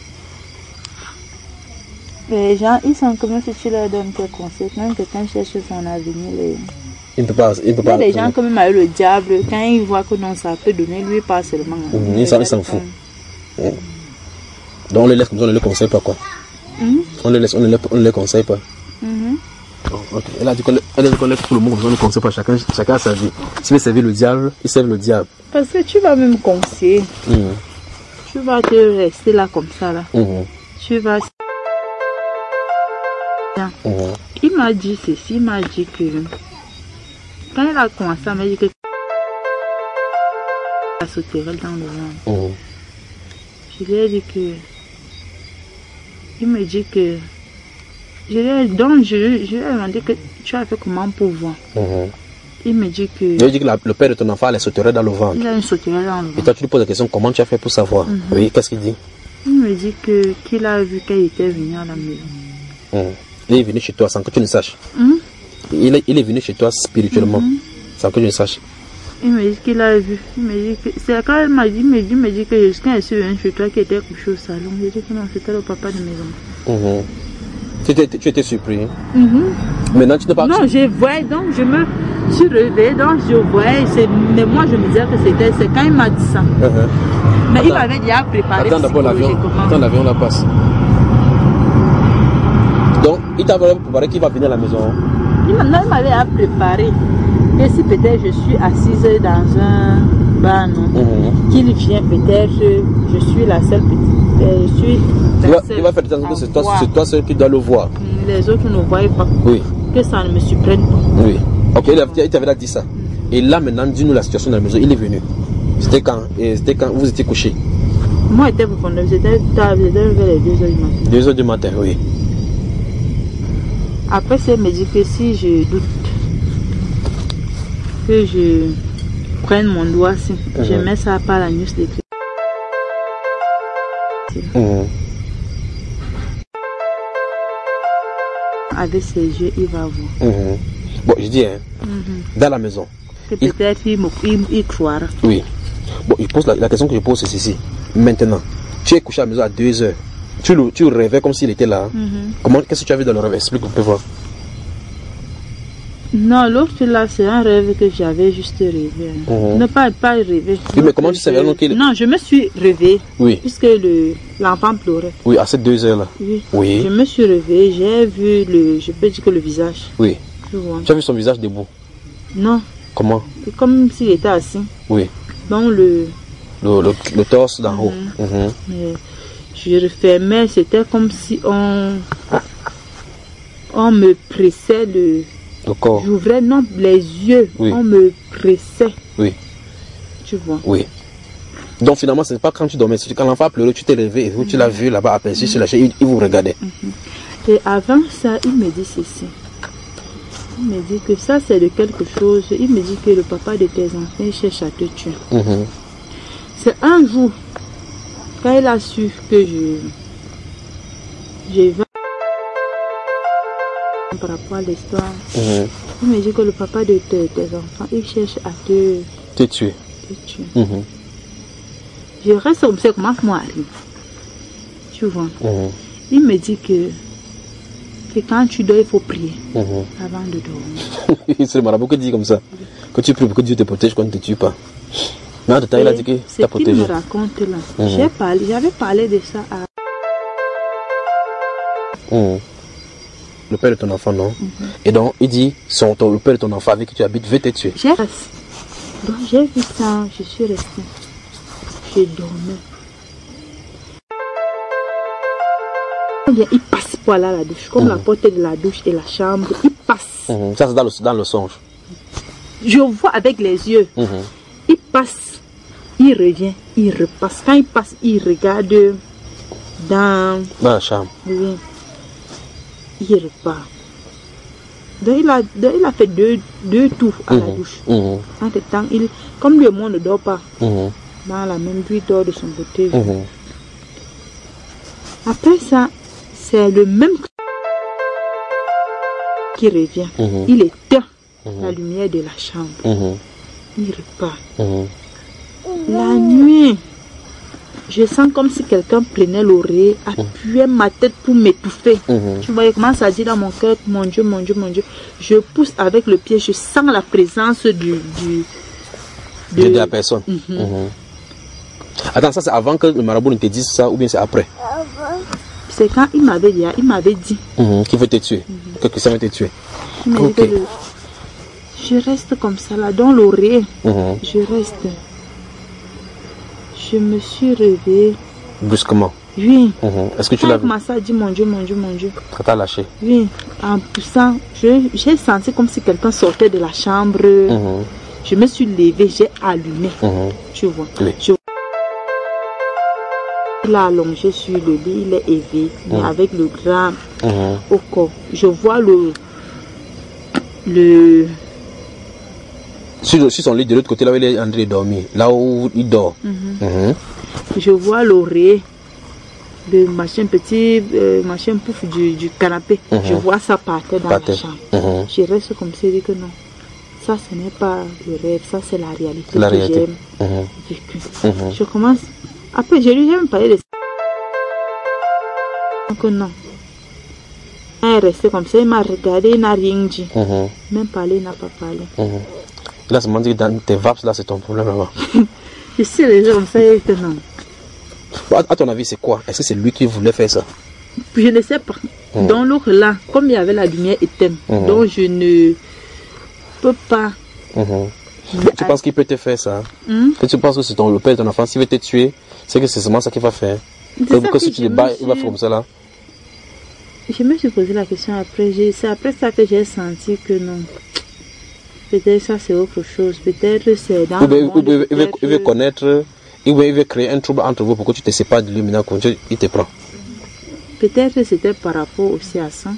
Les gens, ils sont comme si tu leur donnes quel conseil. Même quelqu'un cherche son avenir. Il ne peut pas. Les gens comme même avec le diable, quand ils voient que non, ça peut donner, lui pas seulement. Ils s'en foutent. Donc on les laisse comme ça, on ne les conseille pas quoi. On ne les conseille pas. Okay. Elle a dit qu'on laisse tout le monde, on ne conseille pas, chacun a sa vie. S'il veut servir le diable, il sert le diable. Parce que tu vas même conseiller. Tu vas te rester là comme ça là. Tu vas... Il m'a dit ceci, il m'a dit que quand il a commencé à me dire que la sauterelle dans le ventre, je lui ai dit que il me dit que je lui ai demandé que tu as fait comment pour voir. Il me dit que... Il dit que le père de ton enfant a la sauterelle dans le ventre. Il a une sauterelle dans le ventre. Et toi tu lui poses la question comment tu as fait pour savoir. Oui, qu'est-ce qu'il dit? Il me dit qu'il a vu qu'elle était venue à la maison. Il est venu chez toi sans que tu ne saches. Il est venu chez toi spirituellement sans que tu ne saches. Il me dit qu'il a vu. Il me dit que c'est quand elle m'a dit, il me dit que quand je suis venu chez toi qui était couché au salon, il dit que non, c'était le papa de mes enfants. Tu étais surpris. Maintenant tu ne pas. Non, je voyais, donc je me suis réveillée, donc je voyais, mais moi je me disais que c'est quand il m'a dit ça. Mais il m'avait déjà préparé. Attends d'abord l'avion. Attends l'avion la passe. Donc, il t'a préparé qu'il va venir à la maison. Il m'avait préparé que si peut-être je suis assise dans un bar, qu'il vient peut-être, je suis la seule petite. Il va faire de temps que c'est toi seul qui dois le voir. Les autres ne voient pas. Oui. Que ça ne me surprenne pas. Oui. Ok, il t'avait dit ça. Et là maintenant, dis-nous la situation dans la maison. Il est venu. C'était quand vous étiez couché? Moi, j'étais profondément. C'était vers les 2h du matin. 2h du matin, oui. Après, ça me dit que si je doute, que je prenne mon doigt, je mets ça par la nuit de avec ses yeux, il va voir. Bon, je dis, dans la maison. Que peut-être il croira. Oui. Bon, il pose la question que je pose, c'est ceci. Maintenant, tu es couché à la maison à 2h. Tu rêvais comme s'il était là. Qu'est-ce que tu as vu dans le rêve? Explique, on peut voir. Non, l'autre là, c'est un rêve que j'avais juste rêvé. Ne pas rêver. Oui, mais comment tu savais Non, je me suis réveillée. Oui. Puisque l'enfant pleurait. Oui, à ces 2h là. Oui. Je me suis réveillée, j'ai vu je peux dire que le visage. Oui. Tu as vu son visage debout? Non. Comment? Comme s'il était assis. Oui. Donc le torse d'en haut. Je refermais, c'était comme si on me pressait le corps. J'ouvrais les yeux, on me pressait. Oui. Tu vois. Oui. Donc finalement, c'est pas quand tu dormais, c'est quand l'enfant a pleuré, tu t'es levé et tu l'as vu là-bas aperçu sur la chaise, il vous regardait. Et avant ça, il me dit ceci. Il me dit que ça c'est de quelque chose. Il me dit que le papa de tes enfants cherche à te tuer. C'est un jour, Quand il a su que je vais par rapport à l'histoire, il me dit que le papa de tes enfants, il cherche à te tuer. Je reste comme ça, comment moi arrive. Tu vois. Il me dit que quand tu dors, il faut prier avant de dormir. C'est le marabout qui dit comme ça. Que tu pries pour que Dieu te protège quand ne te tue pas. Mais en tout temps, il a dit que tu as protégé. Ce qu'il me raconte là, j'avais parlé de ça à... Le père de ton enfant, non? Et donc, il dit, le père de ton enfant avec qui tu habites veut te tuer. Donc, j'ai vu ça, je suis restée. Je dormais. Il passe par là la douche, comme la porte de la douche et la chambre, il passe. Ça, c'est dans le songe. Je vois avec les yeux. Il passe, il revient, il repasse. Quand il passe, il regarde dans la chambre. Oui. Il repart. Donc il a fait deux tours à la douche. Entre temps, comme le monde ne dort pas, dans la même lui dort de son côté. Après ça, c'est le même qui revient. Il éteint la lumière de la chambre. Il repart. La nuit, je sens comme si quelqu'un prenait l'oreille, appuyait ma tête pour m'étouffer. Tu vois comment ça dit dans mon cœur, mon Dieu, mon Dieu, mon Dieu. Je pousse avec le pied, je sens la présence de la personne. Attends, ça c'est avant que le marabout ne te dise ça ou bien c'est après? C'est quand il m'avait dit qu'il veut te tuer, que Christian veut te tuer. Il m'a dit que je reste comme ça là, dans l'oreille. Je reste. Je me suis réveillée. Brusquement? Oui. Est-ce que tu l'as vu? Comment ça dit mon Dieu, mon Dieu, mon Dieu. Ça t'a lâché? Oui. En poussant, j'ai senti comme si quelqu'un sortait de la chambre. Je me suis levée, j'ai allumé. Tu vois. Oui. Il a allongé sur le lit, il est éveillé, mais avec le drap au corps. Je vois sur son lit de l'autre côté, là où il est en train de dormir, là où il dort. Je vois l'oreille, le machin petit, machin pouf du canapé. Je vois ça par terre dans la chambre. Je reste comme ça et dis que non, ça ce n'est pas le rêve, ça c'est la réalité que j'ai vécue. Je commence, après je lui ai même parlé de ça. Donc non. Il est resté comme ça, il m'a regardé, il n'a rien dit. Même parler, il n'a pas parlé. Là, ça m'a dit que dans tes vaps, là, c'est ton problème là-bas. Je sais les gens comme ça, non. À ton avis, c'est quoi? Est-ce que c'est lui qui voulait faire ça? Je ne sais pas. Dans l'autre là, comme il y avait la lumière éteinte, donc je ne peux pas. Tu penses qu'il peut te faire ça? Que tu penses que c'est le père de ton enfant, s'il veut te tuer, c'est que c'est seulement ça qu'il va faire. Que si tu le bats, il va faire comme ça là. Je me suis posé la question après. C'est après ça que j'ai senti que non. Peut-être ça c'est autre chose. Peut-être c'est dans le monde. Il veut connaître, il veut créer un trouble entre vous pour que tu te sépares de lui maintenant quand il te prend. Peut-être c'était par rapport aussi à ça.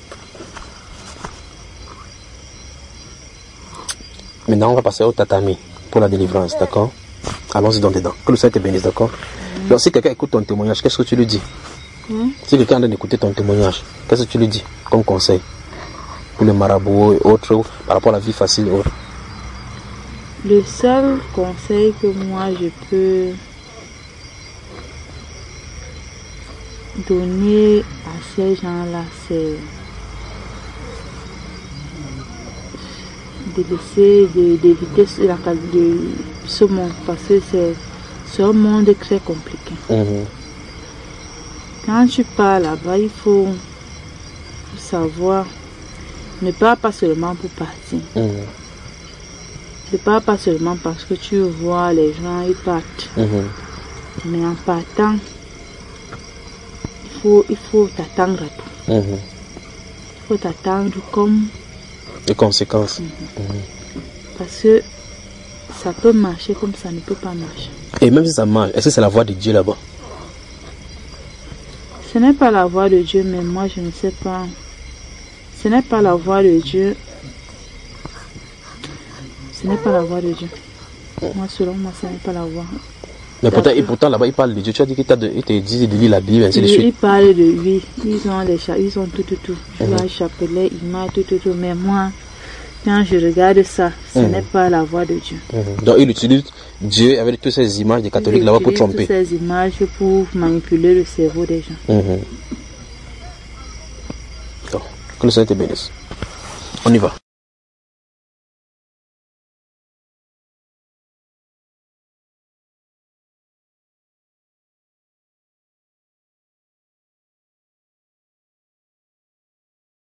Maintenant on va passer au tatami pour la délivrance, d'accord? Allons-y dans dedans. Que le Seigneur te bénisse, d'accord? Donc si quelqu'un écoute ton témoignage, qu'est-ce que tu lui dis? Si quelqu'un est en train d'écouter ton témoignage, qu'est-ce que tu lui dis comme conseil? Pour les marabouts et autres, par rapport à la vie facile et autres. Le seul conseil que moi je peux donner à ces gens-là, c'est d'éviter ce monde, parce que c'est un monde très compliqué. Quand tu pars là-bas, il faut savoir, ne pars pas seulement pour partir. Ne pars pas seulement parce que tu vois les gens, ils partent. Mais en partant, il faut t'attendre à tout. Il faut t'attendre comme les conséquences. Parce que ça peut marcher comme ça ne peut pas marcher. Et même si ça marche, est-ce que c'est la voix de Dieu là-bas? Ce n'est pas la voix de Dieu, mais moi je ne sais pas. Ce n'est pas la voix de Dieu. Ce n'est pas la voix de Dieu. Moi, selon moi, ce n'est pas la voix. Mais pourtant, et pourtant là-bas, il parle de Dieu. Tu as dit qu'il te dit de lire la Bible, ainsi de suite. Il parle de lui. Ils ont tout. Tu vois, chapelet, image, tout. Mais moi, quand je regarde ça, ce n'est pas la voix de Dieu. Donc il utilise Dieu avec toutes ces images des catholiques là-bas pour tromper. Toutes ces images pour manipuler le cerveau des gens. Donc, que le Seigneur te bénisse. On y va.